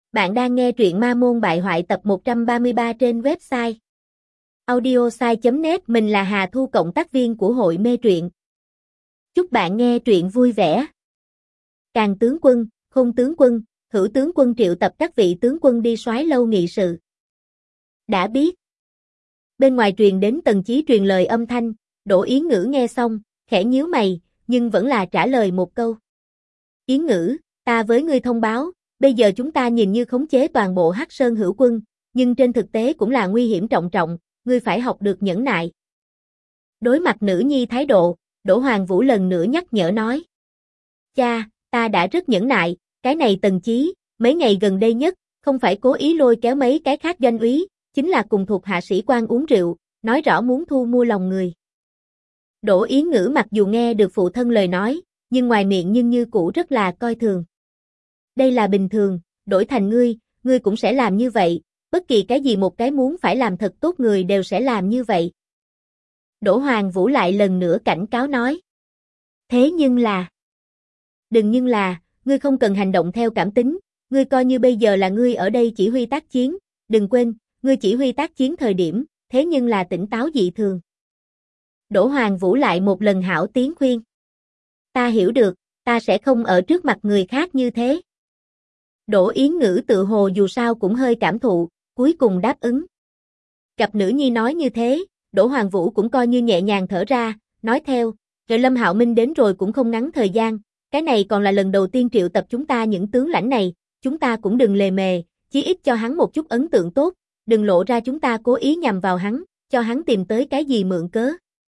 Bạn đang nghe truyện Ma Môn Bại Hoại tập 133 trên website audiosai.net. Mình là Hà Thu, cộng tác viên của hội mê truyện. Chúc bạn nghe truyện vui vẻ. Càn tướng quân, Khôn tướng quân, Hữu tướng quân triệu tập các vị tướng quân đi soái lâu nghị sự. Đã biết. Bên ngoài truyền đến Tần Chí truyền lời âm thanh. Đỗ Yến Ngữ nghe xong, khẽ nhíu mày, nhưng vẫn là trả lời một câu. Yến Ngữ, ta với ngươi thông báo. Bây giờ chúng ta nhìn như khống chế toàn bộ Hắc Sơn Hữu quân, nhưng trên thực tế cũng là nguy hiểm trọng trọng, ngươi phải học được nhẫn nại. Đối mặt nữ nhi thái độ, Đỗ Hoàng Vũ lần nữa nhắc nhở nói. Cha, ta đã rất nhẫn nại, cái này Tần Chí, mấy ngày gần đây nhất, không phải cố ý lôi kéo mấy cái khác doanh úy, chính là cùng thuộc hạ sĩ quan uống rượu, nói rõ muốn thu mua lòng người. Đỗ Yến Ngữ mặc dù nghe được phụ thân lời nói, nhưng ngoài miệng nhưng như cũ rất là coi thường. Đây là bình thường, đổi thành ngươi cũng sẽ làm như vậy, bất kỳ cái gì một cái muốn phải làm thật tốt người đều sẽ làm như vậy. Đỗ Hoàng Vũ lại lần nữa cảnh cáo nói. Thế nhưng là... Đừng nhưng là, ngươi không cần hành động theo cảm tính, ngươi coi như bây giờ là ngươi ở đây chỉ huy tác chiến, đừng quên, ngươi chỉ huy tác chiến thời điểm, thế nhưng là tỉnh táo dị thường. Đỗ Hoàng Vũ lại một lần hảo tiếng khuyên. Ta hiểu được, ta sẽ không ở trước mặt người khác như thế. Đỗ Yến Ngữ tự hồ dù sao cũng hơi cảm thụ, cuối cùng đáp ứng. Gặp nữ nhi nói như thế, Đỗ Hoàng Vũ cũng coi như nhẹ nhàng thở ra, nói theo, rồi Lâm Hạo Minh đến rồi cũng không ngắn thời gian, cái này còn là lần đầu tiên triệu tập chúng ta những tướng lãnh này, chúng ta cũng đừng lề mề, chí ít cho hắn một chút ấn tượng tốt, đừng lộ ra chúng ta cố ý nhằm vào hắn, cho hắn tìm tới cái gì mượn cớ.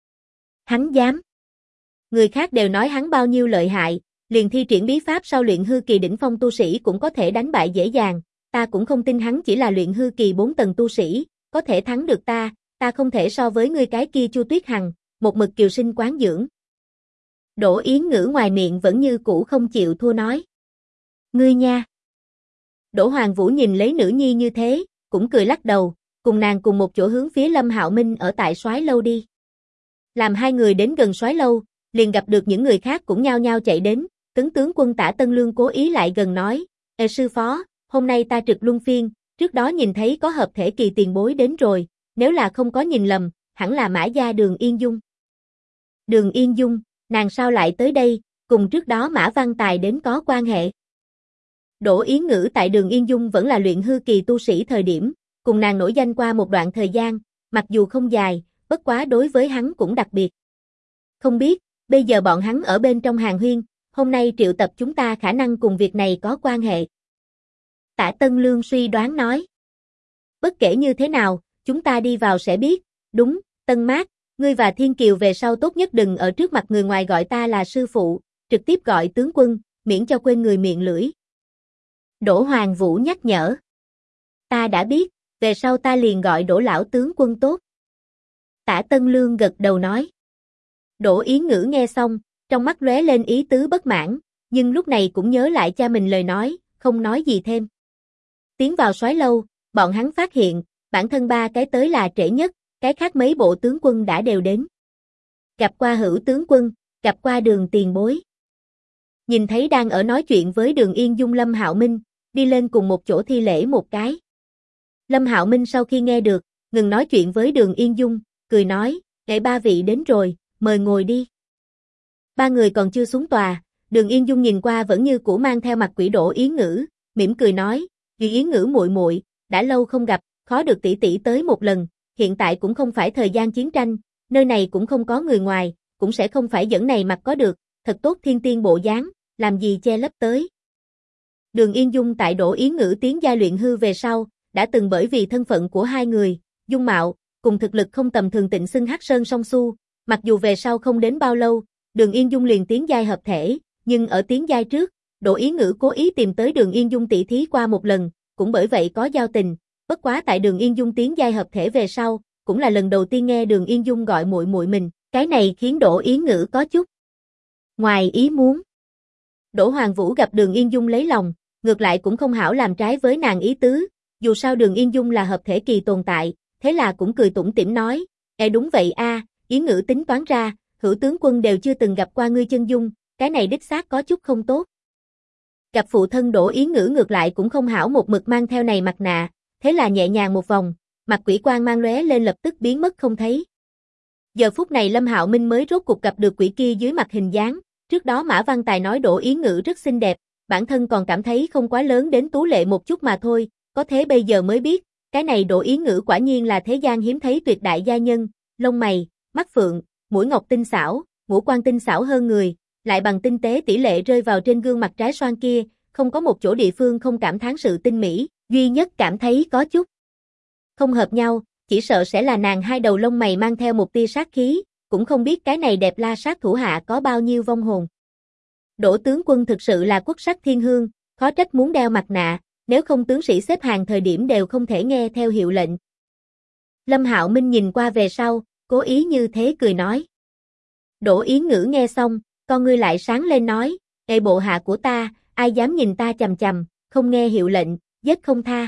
Hắn dám. Người khác đều nói hắn bao nhiêu lợi hại, liền thi triển bí pháp sau luyện hư kỳ đỉnh phong tu sĩ cũng có thể đánh bại dễ dàng, ta cũng không tin hắn chỉ là luyện hư kỳ 4 tầng tu sĩ, có thể thắng được ta không thể so với ngươi cái kia Chu Tuyết Hằng, một mực kiều sinh quán dưỡng. Đỗ Yến Ngữ ngoài miệng vẫn như cũ không chịu thua nói. Ngươi nha. Đỗ Hoàng Vũ nhìn lấy nữ nhi như thế, cũng cười lắc đầu, cùng nàng cùng một chỗ hướng phía Lâm Hạo Minh ở tại soái lâu đi. Làm hai người đến gần soái lâu, liền gặp được những người khác cũng nhao nhao chạy đến, Tấn tướng quân Tả Tân Lương cố ý lại gần nói, sư phó, hôm nay ta trực luân phiên, trước đó nhìn thấy có hợp thể kỳ tiền bối đến rồi, nếu là không có nhìn lầm, hẳn là Mã gia Đường Yên Dung. Đường Yên Dung, nàng sao lại tới đây, cùng trước đó Mã Văn Tài đến có quan hệ. Đỗ Yến Ngữ tại Đường Yên Dung vẫn là luyện hư kỳ tu sĩ thời điểm, cùng nàng nổi danh qua một đoạn thời gian, mặc dù không dài, bất quá đối với hắn cũng đặc biệt. Không biết, bây giờ bọn hắn ở bên trong hàng huyên, hôm nay triệu tập chúng ta khả năng cùng việc này có quan hệ. Tả Tân Lương suy đoán nói. Bất kể như thế nào, chúng ta đi vào sẽ biết, đúng, Tân Mát, ngươi và Thiên Kiều về sau tốt nhất đừng ở trước mặt người ngoài gọi ta là sư phụ, trực tiếp gọi tướng quân, miễn cho quên người miệng lưỡi. Đỗ Hoàng Vũ nhắc nhở. Ta đã biết, về sau ta liền gọi Đỗ lão tướng quân tốt. Tả Tân Lương gật đầu nói. Đỗ Yến Ngữ nghe xong, trong mắt lóe lên ý tứ bất mãn, nhưng lúc này cũng nhớ lại cha mình lời nói, không nói gì thêm. Tiến vào soái lâu, bọn hắn phát hiện, bản thân ba cái tới là trễ nhất, cái khác mấy bộ tướng quân đã đều đến. Gặp qua Hữu tướng quân, gặp qua Đường tiền bối. Nhìn thấy đang ở nói chuyện với Đường Yên Dung Lâm Hạo Minh, đi lên cùng một chỗ thi lễ một cái. Lâm Hạo Minh sau khi nghe được, ngừng nói chuyện với Đường Yên Dung, cười nói, "Ngài ba vị đến rồi, mời ngồi đi." Ba người còn chưa xuống tòa, Đường Yên Dung nhìn qua vẫn như cũ mang theo mặt quỷ Đỗ Yến Ngữ, mỉm cười nói, Yến Ngữ muội muội, đã lâu không gặp, khó được tỷ tỷ tới một lần, hiện tại cũng không phải thời gian chiến tranh, nơi này cũng không có người ngoài, cũng sẽ không phải dẫn này mặt có được, thật tốt thiên tiên bộ dáng, làm gì che lấp tới." Đường Yên Dung tại Đỗ Yến Ngữ tiến giai luyện hư về sau, đã từng bởi vì thân phận của hai người, dung mạo, cùng thực lực không tầm thường tịnh xưng Hắc Sơn song su, mặc dù về sau không đến bao lâu, Đường Yên Dung liền tiến giai hợp thể, nhưng ở tiến giai trước, Đỗ Yến Ngữ cố ý tìm tới Đường Yên Dung tỷ thí qua một lần, cũng bởi vậy có giao tình, bất quá tại Đường Yên Dung tiến giai hợp thể về sau, cũng là lần đầu tiên nghe Đường Yên Dung gọi muội muội mình, cái này khiến Đỗ Yến Ngữ có chút ngoài ý muốn. Đỗ Hoàng Vũ gặp Đường Yên Dung lấy lòng, ngược lại cũng không hảo làm trái với nàng ý tứ, dù sao Đường Yên Dung là hợp thể kỳ tồn tại, thế là cũng cười tủm tỉm nói, đúng vậy a, Yến Ngữ tính toán ra, Hữu tướng quân đều chưa từng gặp qua ngươi chân dung, cái này đích xác có chút không tốt. Gặp phụ thân Đỗ Ý Ngữ ngược lại cũng không hảo một mực mang theo này mặt nạ, thế là nhẹ nhàng một vòng, mặt quỷ quang mang lóe lên lập tức biến mất không thấy. Giờ phút này Lâm Hạo Minh mới rốt cục gặp được quỷ kia dưới mặt hình dáng, trước đó Mã Văn Tài nói Đỗ Ý Ngữ rất xinh đẹp, bản thân còn cảm thấy không quá lớn đến tú lệ một chút mà thôi, có thế bây giờ mới biết, cái này Đỗ Ý Ngữ quả nhiên là thế gian hiếm thấy tuyệt đại gia nhân, lông mày, mắt phượng, mũi ngọc tinh xảo, ngũ quan tinh xảo hơn người, lại bằng tinh tế tỷ lệ rơi vào trên gương mặt trái xoan kia, không có một chỗ địa phương không cảm thán sự tinh mỹ, duy nhất cảm thấy có chút không hợp nhau, chỉ sợ sẽ là nàng hai đầu lông mày mang theo một tia sát khí, cũng không biết cái này đẹp la sát thủ hạ có bao nhiêu vong hồn. Đỗ tướng quân thực sự là quốc sắc thiên hương, khó trách muốn đeo mặt nạ, nếu không tướng sĩ xếp hàng thời điểm đều không thể nghe theo hiệu lệnh. Lâm Hạo Minh nhìn qua về sau, cố ý như thế cười nói. Đỗ Ý Ngữ nghe xong, con ngươi lại sáng lên nói, ê bộ hạ của ta, ai dám nhìn ta chằm chằm, không nghe hiệu lệnh, giết không tha.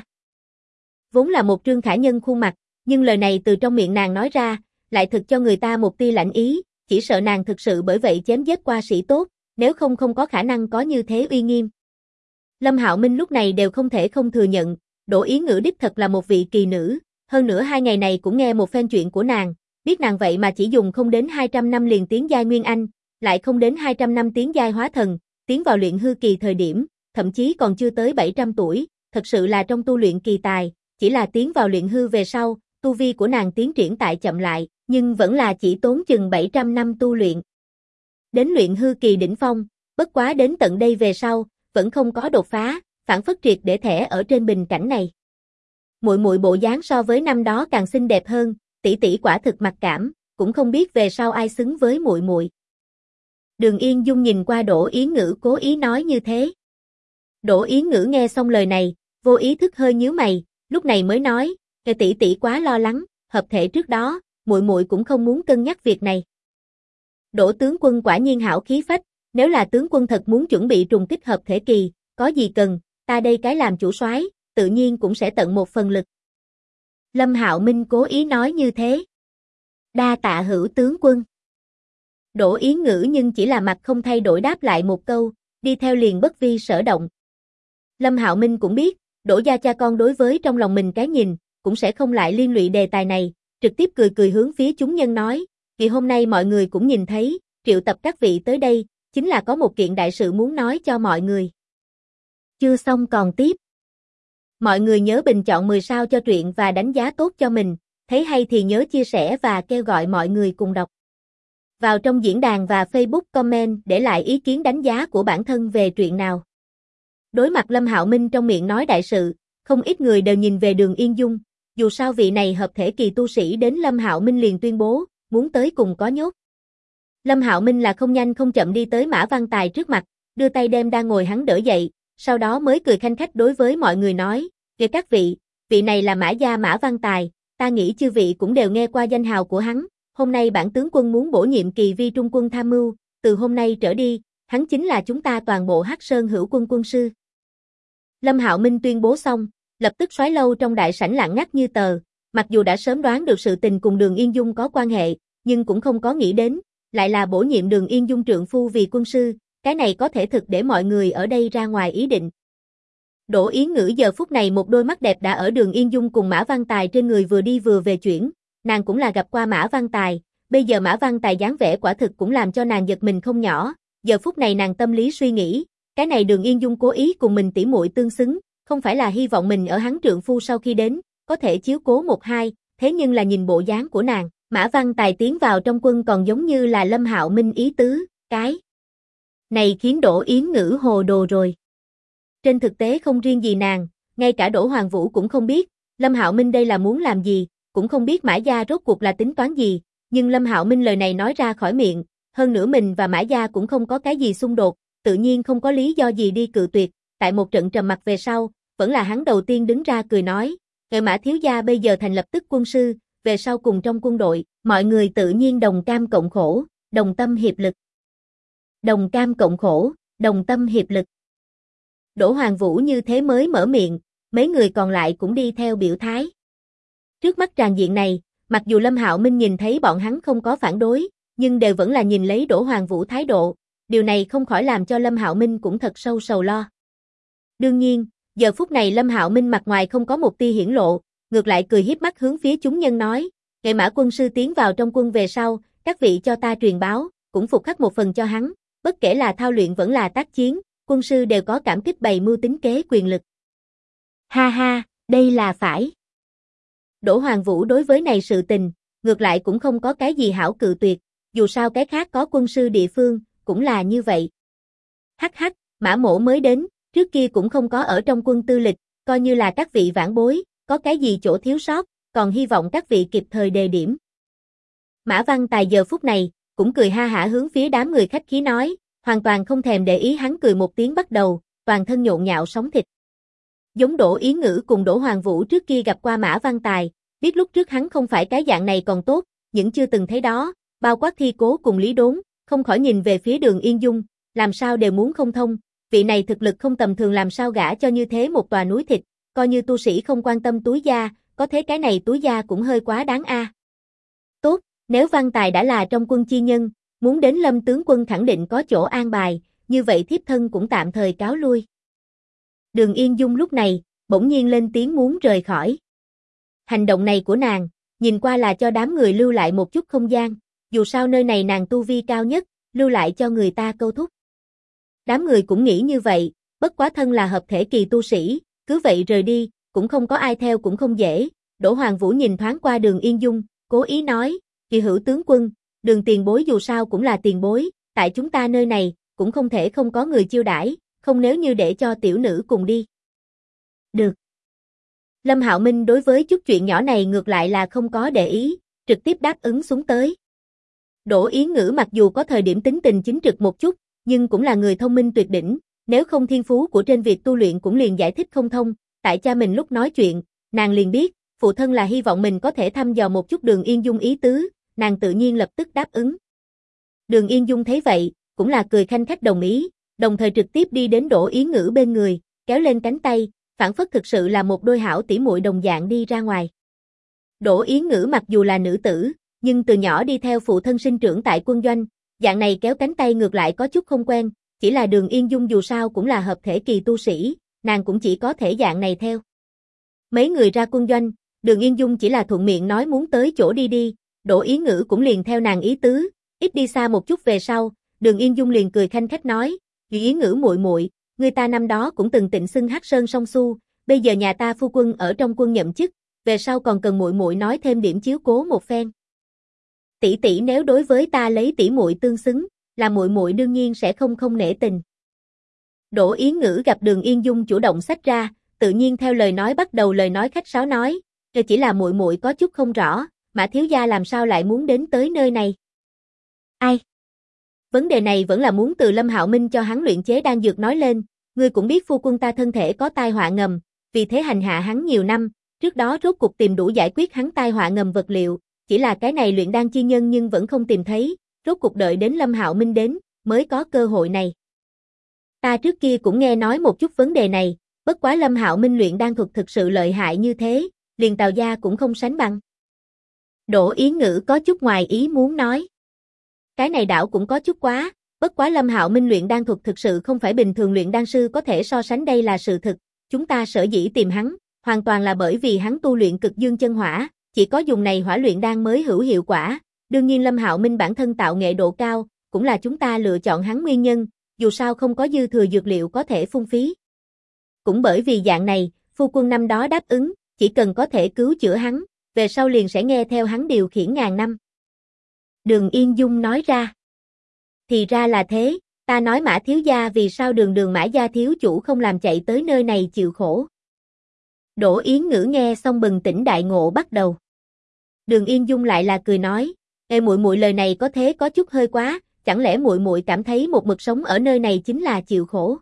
Vốn là một Trương Khả Nhân khuôn mặt, nhưng lời này từ trong miệng nàng nói ra, lại thực cho người ta một tia lạnh ý, chỉ sợ nàng thực sự bởi vậy chém giết qua sĩ tốt, nếu không không có khả năng có như thế uy nghiêm. Lâm Hạo Minh lúc này đều không thể không thừa nhận, Đỗ Ý Ngữ đích thật là một vị kỳ nữ, hơn nữa 2 ngày này cũng nghe một phen chuyện của nàng, biết nàng vậy mà chỉ dùng không đến 200 năm liền tiến giai Nguyên Anh, lại không đến 200 năm tiến giai hóa thần, tiến vào luyện hư kỳ thời điểm, thậm chí còn chưa tới 700 tuổi, thật sự là trong tu luyện kỳ tài, chỉ là tiến vào luyện hư về sau, tu vi của nàng tiến triển tại chậm lại, nhưng vẫn là chỉ tốn chừng 700 năm tu luyện. Đến luyện hư kỳ đỉnh phong, bất quá đến tận đây về sau, vẫn không có đột phá, phản phất triệt để thẻ ở trên bình cảnh này. Muội muội bộ dáng so với năm đó càng xinh đẹp hơn, tỷ tỷ quả thực mặc cảm, cũng không biết về sau ai xứng với muội muội. Đường Yên Dung nhìn qua Đỗ Ý Ngữ cố ý nói như thế. Đỗ Ý Ngữ nghe xong lời này, vô ý thức hơi nhíu mày, lúc này mới nói, tỷ tỷ quá lo lắng, hợp thể trước đó, muội muội cũng không muốn cân nhắc việc này. Đỗ tướng quân quả nhiên hảo khí phách, nếu là tướng quân thật muốn chuẩn bị trùng kích hợp thể kỳ, có gì cần, ta đây cái làm chủ soái, tự nhiên cũng sẽ tận một phần lực. Lâm Hạo Minh cố ý nói như thế. Đa tạ hữu tướng quân. Đỗ Ý Ngữ nhưng chỉ là mặt không thay đổi đáp lại một câu, đi theo liền bất vi sở động. Lâm Hạo Minh cũng biết, Đỗ gia cha con đối với trong lòng mình cái nhìn, cũng sẽ không lại liên lụy đề tài này, trực tiếp cười cười hướng phía chúng nhân nói, vì hôm nay mọi người cũng nhìn thấy, triệu tập các vị tới đây, chính là có một kiện đại sự muốn nói cho mọi người. Chưa xong còn tiếp. Mọi người nhớ bình chọn 10 sao cho truyện và đánh giá tốt cho mình, thấy hay thì nhớ chia sẻ và kêu gọi mọi người cùng đọc. Vào trong diễn đàn và Facebook comment để lại ý kiến đánh giá của bản thân về truyện nào. Đối mặt Lâm Hạo Minh trong miệng nói đại sự, không ít người đều nhìn về Đường Yên Dung, dù sao vị này hợp thể kỳ tu sĩ đến Lâm Hạo Minh liền tuyên bố, muốn tới cùng có nhốt. Lâm Hạo Minh là không nhanh không chậm đi tới Mã Văn Tài trước mặt, đưa tay đem đang ngồi hắn đỡ dậy, sau đó mới cười khanh khách đối với mọi người nói, kìa các vị, vị này là Mã gia Mã Văn Tài, ta nghĩ chư vị cũng đều nghe qua danh hào của hắn, hôm nay bản tướng quân muốn bổ nhiệm kỳ vi trung quân tham mưu, từ hôm nay trở đi, hắn chính là chúng ta toàn bộ Hắc Sơn hữu quân quân sư. Lâm Hạo Minh tuyên bố xong, lập tức soái lâu trong đại sảnh lặng ngắt như tờ, mặc dù đã sớm đoán được sự tình cùng Đường Yên Dung có quan hệ, nhưng cũng không có nghĩ đến, lại là bổ nhiệm Đường Yên Dung trượng phu vì quân sư, cái này có thể thực để mọi người ở đây ra ngoài ý định. Đỗ Ý Ngữ giờ phút này một đôi mắt đẹp đã ở Đường Yên Dung cùng Mã Văn Tài trên người vừa đi vừa về chuyển, nàng cũng là gặp qua Mã Văn Tài, bây giờ Mã Văn Tài dáng vẻ quả thực cũng làm cho nàng giật mình không nhỏ, giờ phút này nàng tâm lý suy nghĩ, cái này Đường Yên Dung cố ý cùng mình tỉ muội tương xứng, không phải là hy vọng mình ở hắn trượng phu sau khi đến, có thể chiếu cố một hai, thế nhưng là nhìn bộ dáng của nàng, Mã Văn Tài tiến vào trong quân còn giống như là Lâm Hạo Minh ý tứ, cái này khiến Đỗ Yến Ngữ hồ đồ rồi. Trên thực tế không riêng gì nàng, ngay cả Đỗ Hoàng Vũ cũng không biết, Lâm Hạo Minh đây là muốn làm gì, cũng không biết Mã gia rốt cuộc là tính toán gì, nhưng Lâm Hạo Minh lời này nói ra khỏi miệng, hơn nữa mình và Mã gia cũng không có cái gì xung đột, tự nhiên không có lý do gì đi cự tuyệt, tại một trận trầm mặc về sau, vẫn là hắn đầu tiên đứng ra cười nói, "Ngài Mã thiếu gia bây giờ thành lập tức quân sư, về sau cùng trong quân đội, mọi người tự nhiên đồng cam cộng khổ, đồng tâm hiệp lực." Đồng cam cộng khổ, đồng tâm hiệp lực. Đỗ Hoàng Vũ như thế mới mở miệng, mấy người còn lại cũng đi theo biểu thái. Trước mắt tràng diện này, mặc dù Lâm Hạo Minh nhìn thấy bọn hắn không có phản đối, nhưng đều vẫn là nhìn lấy Đỗ Hoàng Vũ thái độ, điều này không khỏi làm cho Lâm Hạo Minh cũng thật sâu sầu lo. Đương nhiên, giờ phút này Lâm Hạo Minh mặt ngoài không có một tia hiển lộ, ngược lại cười hiếp mắt hướng phía chúng nhân nói, Nghệ Mã quân sư tiến vào trong quân về sau, các vị cho ta truyền báo, cũng phục khắc một phần cho hắn, bất kể là thao luyện vẫn là tác chiến, quân sư đều có cảm kích bày mưu tính kế quyền lực. Ha ha, đây là phải. Đỗ Hoàng Vũ đối với này sự tình, ngược lại cũng không có cái gì hảo cự tuyệt, dù sao cái khác có quân sư địa phương, cũng là như vậy. Hắc hắc, Mã Mỗ mới đến, trước kia cũng không có ở trong quân tư lịch, coi như là các vị vãn bối, có cái gì chỗ thiếu sót, còn hy vọng các vị kịp thời đề điểm. Mã Văn Tài giờ phút này, cũng cười ha hả hướng phía đám người khách khí nói, hoàn toàn không thèm để ý hắn cười một tiếng bắt đầu, toàn thân nhộn nhạo sóng thịt. Giống Đỗ Yến Ngữ cùng Đỗ Hoàng Vũ trước kia gặp qua Mã Văn Tài, biết lúc trước hắn không phải cái dạng này còn tốt, những chưa từng thấy đó, bao quát Thi Cố cùng Lý Đốn, không khỏi nhìn về phía Đường Yên Dung, làm sao đều muốn không thông, vị này thực lực không tầm thường làm sao gả cho như thế một tòa núi thịt, coi như tu sĩ không quan tâm túi da, có thế cái này túi da cũng hơi quá đáng a. Tốt, nếu Văn Tài đã là trong quân chi nhân, muốn đến Lâm tướng quân khẳng định có chỗ an bài, như vậy thiếp thân cũng tạm thời cáo lui. Đường Yên Dung lúc này, bỗng nhiên lên tiếng muốn rời khỏi. Hành động này của nàng, nhìn qua là cho đám người lưu lại một chút không gian, dù sao nơi này nàng tu vi cao nhất, lưu lại cho người ta câu thúc. Đám người cũng nghĩ như vậy, bất quá thân là hợp thể kỳ tu sĩ, cứ vậy rời đi, cũng không có ai theo cũng không dễ. Đỗ Hoàng Vũ nhìn thoáng qua Đường Yên Dung, cố ý nói, Kỳ Hữu tướng quân, Đường tiền bối dù sao cũng là tiền bối, tại chúng ta nơi này, cũng không thể không có người chiêu đãi, không nếu như để cho tiểu nữ cùng đi. Được. Lâm Hạo Minh đối với chút chuyện nhỏ này ngược lại là không có để ý, trực tiếp đáp ứng xuống tới. Đỗ Yến Ngữ mặc dù có thời điểm tính tình chính trực một chút, nhưng cũng là người thông minh tuyệt đỉnh, nếu không thiên phú của trên việc tu luyện cũng liền giải thích không thông, tại cha mình lúc nói chuyện, nàng liền biết, phụ thân là hy vọng mình có thể thăm dò một chút Đường Yên Dung ý tứ, nàng tự nhiên lập tức đáp ứng. Đường Yên Dung thấy vậy, cũng là cười khanh khách đồng ý, đồng thời trực tiếp đi đến Đỗ Yến Ngữ bên người, kéo lên cánh tay, phản phất thực sự là một đôi hảo tỉ muội đồng dạng đi ra ngoài. Đỗ Yến Ngữ mặc dù là nữ tử, nhưng từ nhỏ đi theo phụ thân sinh trưởng tại quân doanh, dạng này kéo cánh tay ngược lại có chút không quen, chỉ là Đường Yên Dung dù sao cũng là hợp thể kỳ tu sĩ, nàng cũng chỉ có thể dạng này theo. Mấy người ra quân doanh, Đường Yên Dung chỉ là thuận miệng nói muốn tới chỗ đi đi, Đỗ Yến Ngữ cũng liền theo nàng ý tứ, ít đi xa một chút về sau, Đường Yên Dung liền cười khanh khách nói, Yến Ngữ muội muội, người ta năm đó cũng từng tịnh xưng Hắc Sơn song su, bây giờ nhà ta phu quân ở trong quân nhậm chức, về sau còn cần muội muội nói thêm điểm chiếu cố một phen. Tỷ tỷ nếu đối với ta lấy tỷ muội tương xứng, là muội muội đương nhiên sẽ không nể tình. Đỗ Yến Ngữ gặp Đường Yên Dung chủ động xách ra, tự nhiên theo lời nói bắt đầu lời nói khách sáo nói, chỉ là muội muội có chút không rõ, Mã thiếu gia làm sao lại muốn đến tới nơi này? Ai? Vấn đề này vẫn là muốn từ Lâm Hạo Minh cho hắn luyện chế đan dược nói lên, ngươi cũng biết phu quân ta thân thể có tai họa ngầm, vì thế hành hạ hắn nhiều năm, trước đó rốt cuộc tìm đủ giải quyết hắn tai họa ngầm vật liệu, chỉ là cái này luyện đan chi nhân nhưng vẫn không tìm thấy, rốt cuộc đợi đến Lâm Hạo Minh đến, mới có cơ hội này. Ta trước kia cũng nghe nói một chút vấn đề này, bất quá Lâm Hạo Minh luyện đan thuật thực sự lợi hại như thế, liền Tào gia cũng không sánh bằng. Đỗ Yến Ngữ có chút ngoài ý muốn nói. Cái này đảo cũng có chút quá, bất quá Lâm Hạo Minh luyện đan thuật thực sự không phải bình thường luyện đan sư có thể so sánh, đây là sự thực, chúng ta sở dĩ tìm hắn, hoàn toàn là bởi vì hắn tu luyện cực dương chân hỏa, chỉ có dùng này hỏa luyện đan mới hữu hiệu quả, đương nhiên Lâm Hạo Minh bản thân tạo nghệ độ cao, cũng là chúng ta lựa chọn hắn nguyên nhân, dù sao không có dư thừa dược liệu có thể phung phí. Cũng bởi vì dạng này, phu quân năm đó đáp ứng, chỉ cần có thể cứu chữa hắn, về sau liền sẽ nghe theo hắn điều khiển ngàn năm. Đường Yên Dung nói ra. Thì ra là thế, ta nói Mã thiếu gia vì sao đường Mã gia thiếu chủ không làm chạy tới nơi này chịu khổ. Đỗ Yến Ngữ nghe xong bừng tỉnh đại ngộ bắt đầu. Đường Yên Dung lại là cười nói, ê muội muội lời này có thế có chút hơi quá, chẳng lẽ muội muội cảm thấy một mực sống ở nơi này chính là chịu khổ?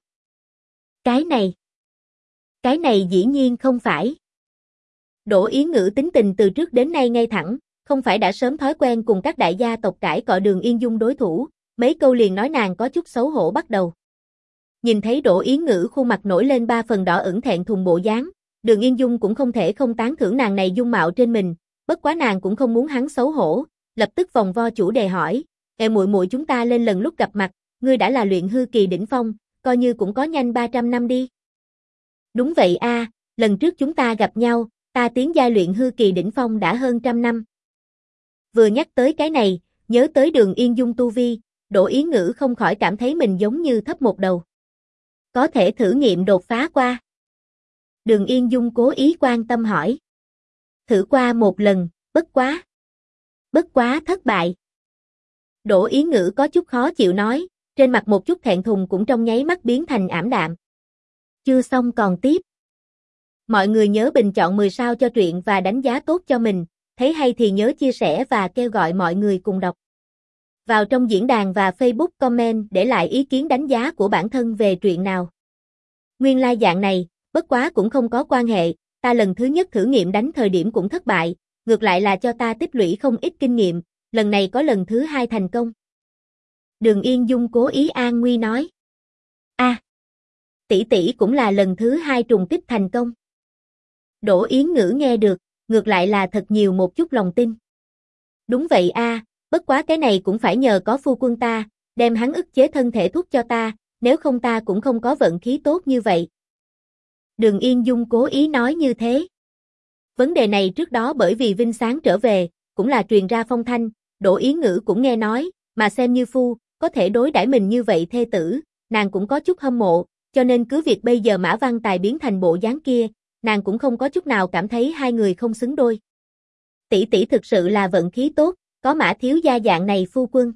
Cái này dĩ nhiên không phải. Đỗ Yến Ngữ tính tình từ trước đến nay ngay thẳng, không phải đã sớm thói quen cùng các đại gia tộc cãi cọ Đường Yên Dung đối thủ, mấy câu liền nói nàng có chút xấu hổ bắt đầu. Nhìn thấy Đỗ Yến Ngữ khuôn mặt nổi lên 3 phần đỏ ửng thẹn thùng bộ dáng, Đường Yên Dung cũng không thể không tán thưởng nàng này dung mạo trên mình, bất quá nàng cũng không muốn hắn xấu hổ, lập tức vòng vo chủ đề hỏi, "Ê muội muội chúng ta lên lần lúc gặp mặt, ngươi đã là luyện hư kỳ đỉnh phong, coi như cũng có nhanh 300 năm đi." Đúng vậy a, lần trước chúng ta gặp nhau, ta tiến giai luyện hư kỳ đỉnh phong đã hơn 100 năm. Vừa nhắc tới cái này, nhớ tới Đường Yên Dung tu vi, Đỗ Ý Ngữ không khỏi cảm thấy mình giống như thấp một đầu. Có thể thử nghiệm đột phá qua. Đường Yên Dung cố ý quan tâm hỏi. Thử qua một lần, bất quá thất bại. Đỗ Ý Ngữ có chút khó chịu nói, trên mặt một chút thẹn thùng cũng trong nháy mắt biến thành ảm đạm. Chưa xong còn tiếp. Mọi người nhớ bình chọn 10 sao cho truyện và đánh giá tốt cho mình, thấy hay thì nhớ chia sẻ và kêu gọi mọi người cùng đọc. Vào trong diễn đàn và Facebook comment để lại ý kiến đánh giá của bản thân về truyện nào. Nguyên lai dạng này, bất quá cũng không có quan hệ, ta lần thứ nhất thử nghiệm đánh thời điểm cũng thất bại, ngược lại là cho ta tích lũy không ít kinh nghiệm, lần này có lần thứ hai thành công. Đường Yên Dung cố ý an nguy nói. Tỷ tỷ cũng là lần thứ hai trùng kích thành công. Đỗ Yến Ngữ nghe được, ngược lại là thật nhiều một chút lòng tin. Đúng vậy a, bất quá cái này cũng phải nhờ có phu quân ta, đem hắn ức chế thân thể thuốc cho ta, nếu không ta cũng không có vận khí tốt như vậy. Đường Yên Dung cố ý nói như thế. Vấn đề này trước đó bởi vì Vinh Sáng trở về, cũng là truyền ra phong thanh, Đỗ Yến Ngữ cũng nghe nói, mà xem như phu, có thể đối đãi mình như vậy thê tử, nàng cũng có chút hâm mộ, cho nên cứ việc bây giờ Mã Văn Tài biến thành bộ dáng kia, nàng cũng không có chút nào cảm thấy hai người không xứng đôi. Tỷ tỷ thực sự là vận khí tốt, có Mã thiếu gia dạng này phu quân.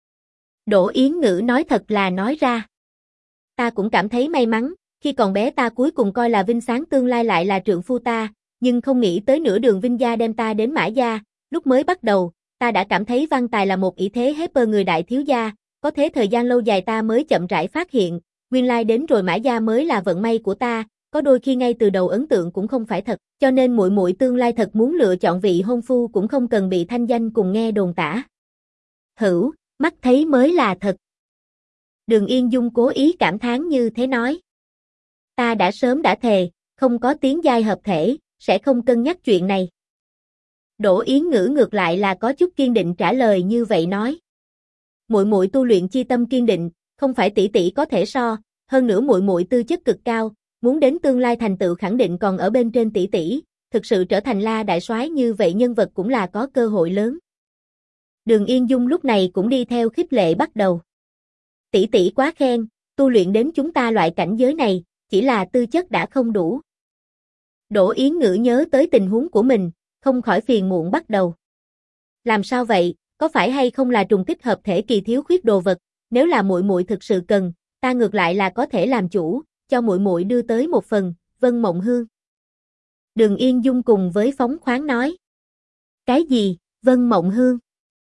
Đỗ Yến Ngữ nói thật là nói ra. Ta cũng cảm thấy may mắn, khi còn bé ta cuối cùng coi là Vinh Sáng tương lai lại là trượng phu ta, nhưng không nghĩ tới nửa đường Vinh gia đem ta đến Mã gia, lúc mới bắt đầu, ta đã cảm thấy Văn Tài là một ỷ thế hiếp người đại thiếu gia, có thế thời gian lâu dài ta mới chậm rãi phát hiện, nguyên lai đến rồi Mã gia mới là vận may của ta, có đôi khi ngay từ đầu ấn tượng cũng không phải thật, cho nên muội muội tương lai thật muốn lựa chọn vị hôn phu cũng không cần bị thanh danh cùng nghe đồn tả. Hữu, mắt thấy mới là thật. Đường Yên Dung cố ý cảm thán như thế nói. Ta đã sớm đã thề, không có tiến giai hợp thể, sẽ không cân nhắc chuyện này. Đỗ Yến Ngữ ngược lại là có chút kiên định trả lời như vậy nói. Muội muội tu luyện chi tâm kiên định, không phải tỷ tỷ có thể so, hơn nữa muội muội tư chất cực cao, muốn đến tương lai thành tựu khẳng định còn ở bên trên tỷ tỷ, thực sự trở thành La đại soái như vậy nhân vật cũng là có cơ hội lớn. Đường Yên Dung lúc này cũng đi theo khích lệ bắt đầu. Tỷ tỷ quá khen, tu luyện đến chúng ta loại cảnh giới này, chỉ là tư chất đã không đủ. Đỗ Yến Ngữ nhớ tới tình huống của mình, không khỏi phiền muộn bắt đầu. Làm sao vậy, có phải hay không là trùng kích hợp thể kỳ thiếu khuyết đồ vật, nếu là muội muội thực sự cần, ta ngược lại là có thể làm chủ, cho muội muội đưa tới một phần, Vân Mộng Hương. Đường Yên Dung cùng với phóng khoáng nói. Cái gì, Vân Mộng Hương?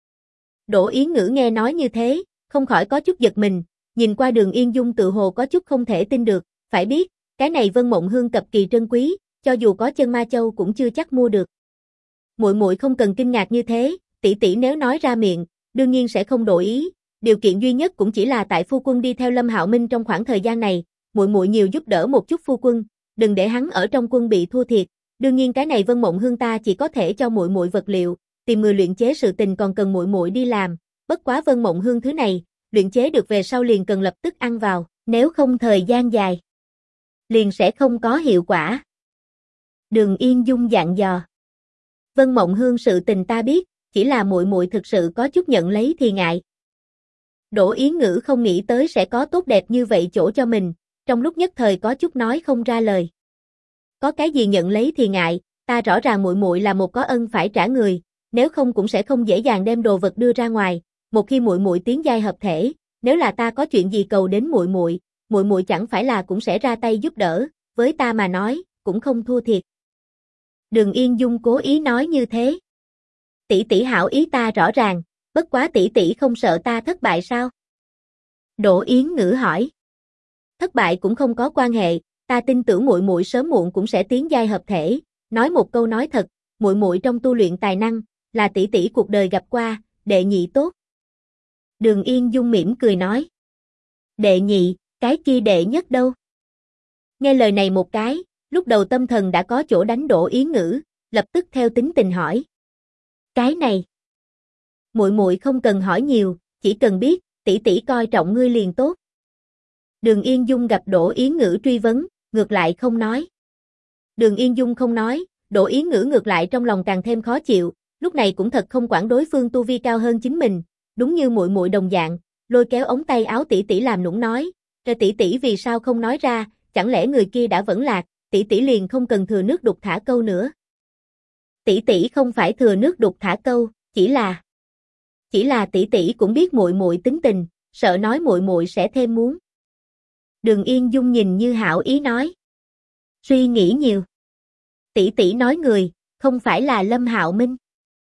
Đỗ Yến Ngữ nghe nói như thế, không khỏi có chút giật mình, nhìn qua Đường Yên Dung tự hồ có chút không thể tin được, phải biết, cái này Vân Mộng Hương cập kỳ trân quý, cho dù có chân ma châu cũng chưa chắc mua được. Muội muội không cần kinh ngạc như thế, tỷ tỷ nếu nói ra miệng, đương nhiên sẽ không đổi ý, điều kiện duy nhất cũng chỉ là tại phu quân đi theo Lâm Hạo Minh trong khoảng thời gian này, muội muội nhiều giúp đỡ một chút phu quân, đừng để hắn ở trong quân bị thua thiệt. Đương nhiên cái này Vân Mộng Hương ta chỉ có thể cho muội muội vật liệu, tìm người luyện chế sự tình còn cần muội muội đi làm, bất quá Vân Mộng Hương thứ này, luyện chế được về sau liền cần lập tức ăn vào, nếu không thời gian dài liền sẽ không có hiệu quả. Đường Yên Dung dặn dò. Vân Mộng Hương sự tình ta biết, chỉ là muội muội thực sự có chút nhận lấy thì ngại. Đỗ Yến Ngữ không nghĩ tới sẽ có tốt đẹp như vậy chỗ cho mình, trong lúc nhất thời có chút nói không ra lời. Có cái gì nhận lấy thì ngại, ta rõ ràng muội muội là một có ân phải trả người, nếu không cũng sẽ không dễ dàng đem đồ vật đưa ra ngoài, một khi muội muội tiến giai hợp thể, nếu là ta có chuyện gì cầu đến muội muội chẳng phải là cũng sẽ ra tay giúp đỡ, với ta mà nói, cũng không thua thiệt. Đường Yên Dung cố ý nói như thế. Tỷ tỷ hảo ý ta rõ ràng, bất quá tỷ tỷ không sợ ta thất bại sao? Đỗ Yến Ngữ hỏi. Thất bại cũng không có quan hệ, ta tin tưởng muội muội sớm muộn cũng sẽ tiến giai hợp thể, nói một câu nói thật, muội muội trong tu luyện tài năng, là tỷ tỷ cuộc đời gặp qua, đệ nhị tốt. Đường Yên Dung mỉm cười nói. Đệ nhị, cái kia đệ nhất đâu? Nghe lời này một cái, lúc đầu tâm thần đã có chỗ đánh Đỗ Yến Ngữ, lập tức theo tính tình hỏi. Cái này, muội muội không cần hỏi nhiều, chỉ cần biết, tỷ tỷ coi trọng ngươi liền tốt. Đường Yên Dung gặp Đỗ Yến Ngữ truy vấn, ngược lại không nói. Đường Yên Dung không nói, Đỗ Yến Ngữ ngược lại trong lòng càng thêm khó chịu, lúc này cũng thật không quản đối phương tu vi cao hơn chính mình, đúng như muội muội đồng dạng, lôi kéo ống tay áo tỷ tỷ làm nũng nói, "Rồi tỷ tỷ vì sao không nói ra, chẳng lẽ người kia đã vẫn lạc, tỷ tỷ liền không cần thừa nước đục thả câu nữa." Tỷ tỷ không phải thừa nước đục thả câu, chỉ là tỷ tỷ cũng biết muội muội tính tình, sợ nói muội muội sẽ thêm muốn. Đường Yên Dung nhìn Như hảo ý nói, suy nghĩ nhiều. Tỷ tỷ nói người, không phải là Lâm Hạo Minh.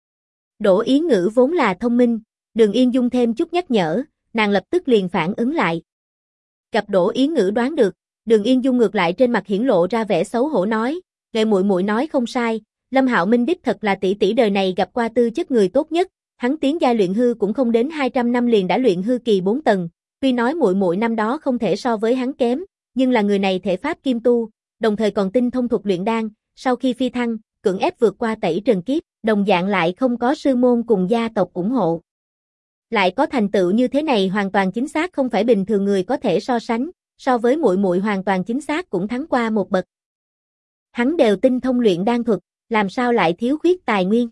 Đỗ Yến Ngữ vốn là thông minh, Đường Yên Dung thêm chút nhắc nhở, nàng lập tức liền phản ứng lại. Gặp Đỗ Yến Ngữ đoán được, Đường Yên Dung ngược lại trên mặt hiển lộ ra vẻ xấu hổ nói, "Nghệ muội muội nói không sai, Lâm Hạo Minh đích thật là tỷ tỷ đời này gặp qua tư chất người tốt nhất, hắn tiến giai luyện hư cũng không đến 200 năm liền đã luyện hư kỳ 4 tầng, tuy nói muội muội năm đó không thể so với hắn kém, nhưng là người này thể pháp kim tu, đồng thời còn tinh thông thuật luyện đan, sau khi phi thăng, cưỡng ép vượt qua tẩy trần kiếp, đồng dạng lại không có sư môn cùng gia tộc ủng hộ. Lại có thành tựu như thế này hoàn toàn chính xác không phải bình thường người có thể so sánh, so với muội muội hoàn toàn chính xác cũng thắng qua một bậc. Hắn đều tinh thông luyện đan thuật, làm sao lại thiếu khuyết tài nguyên?"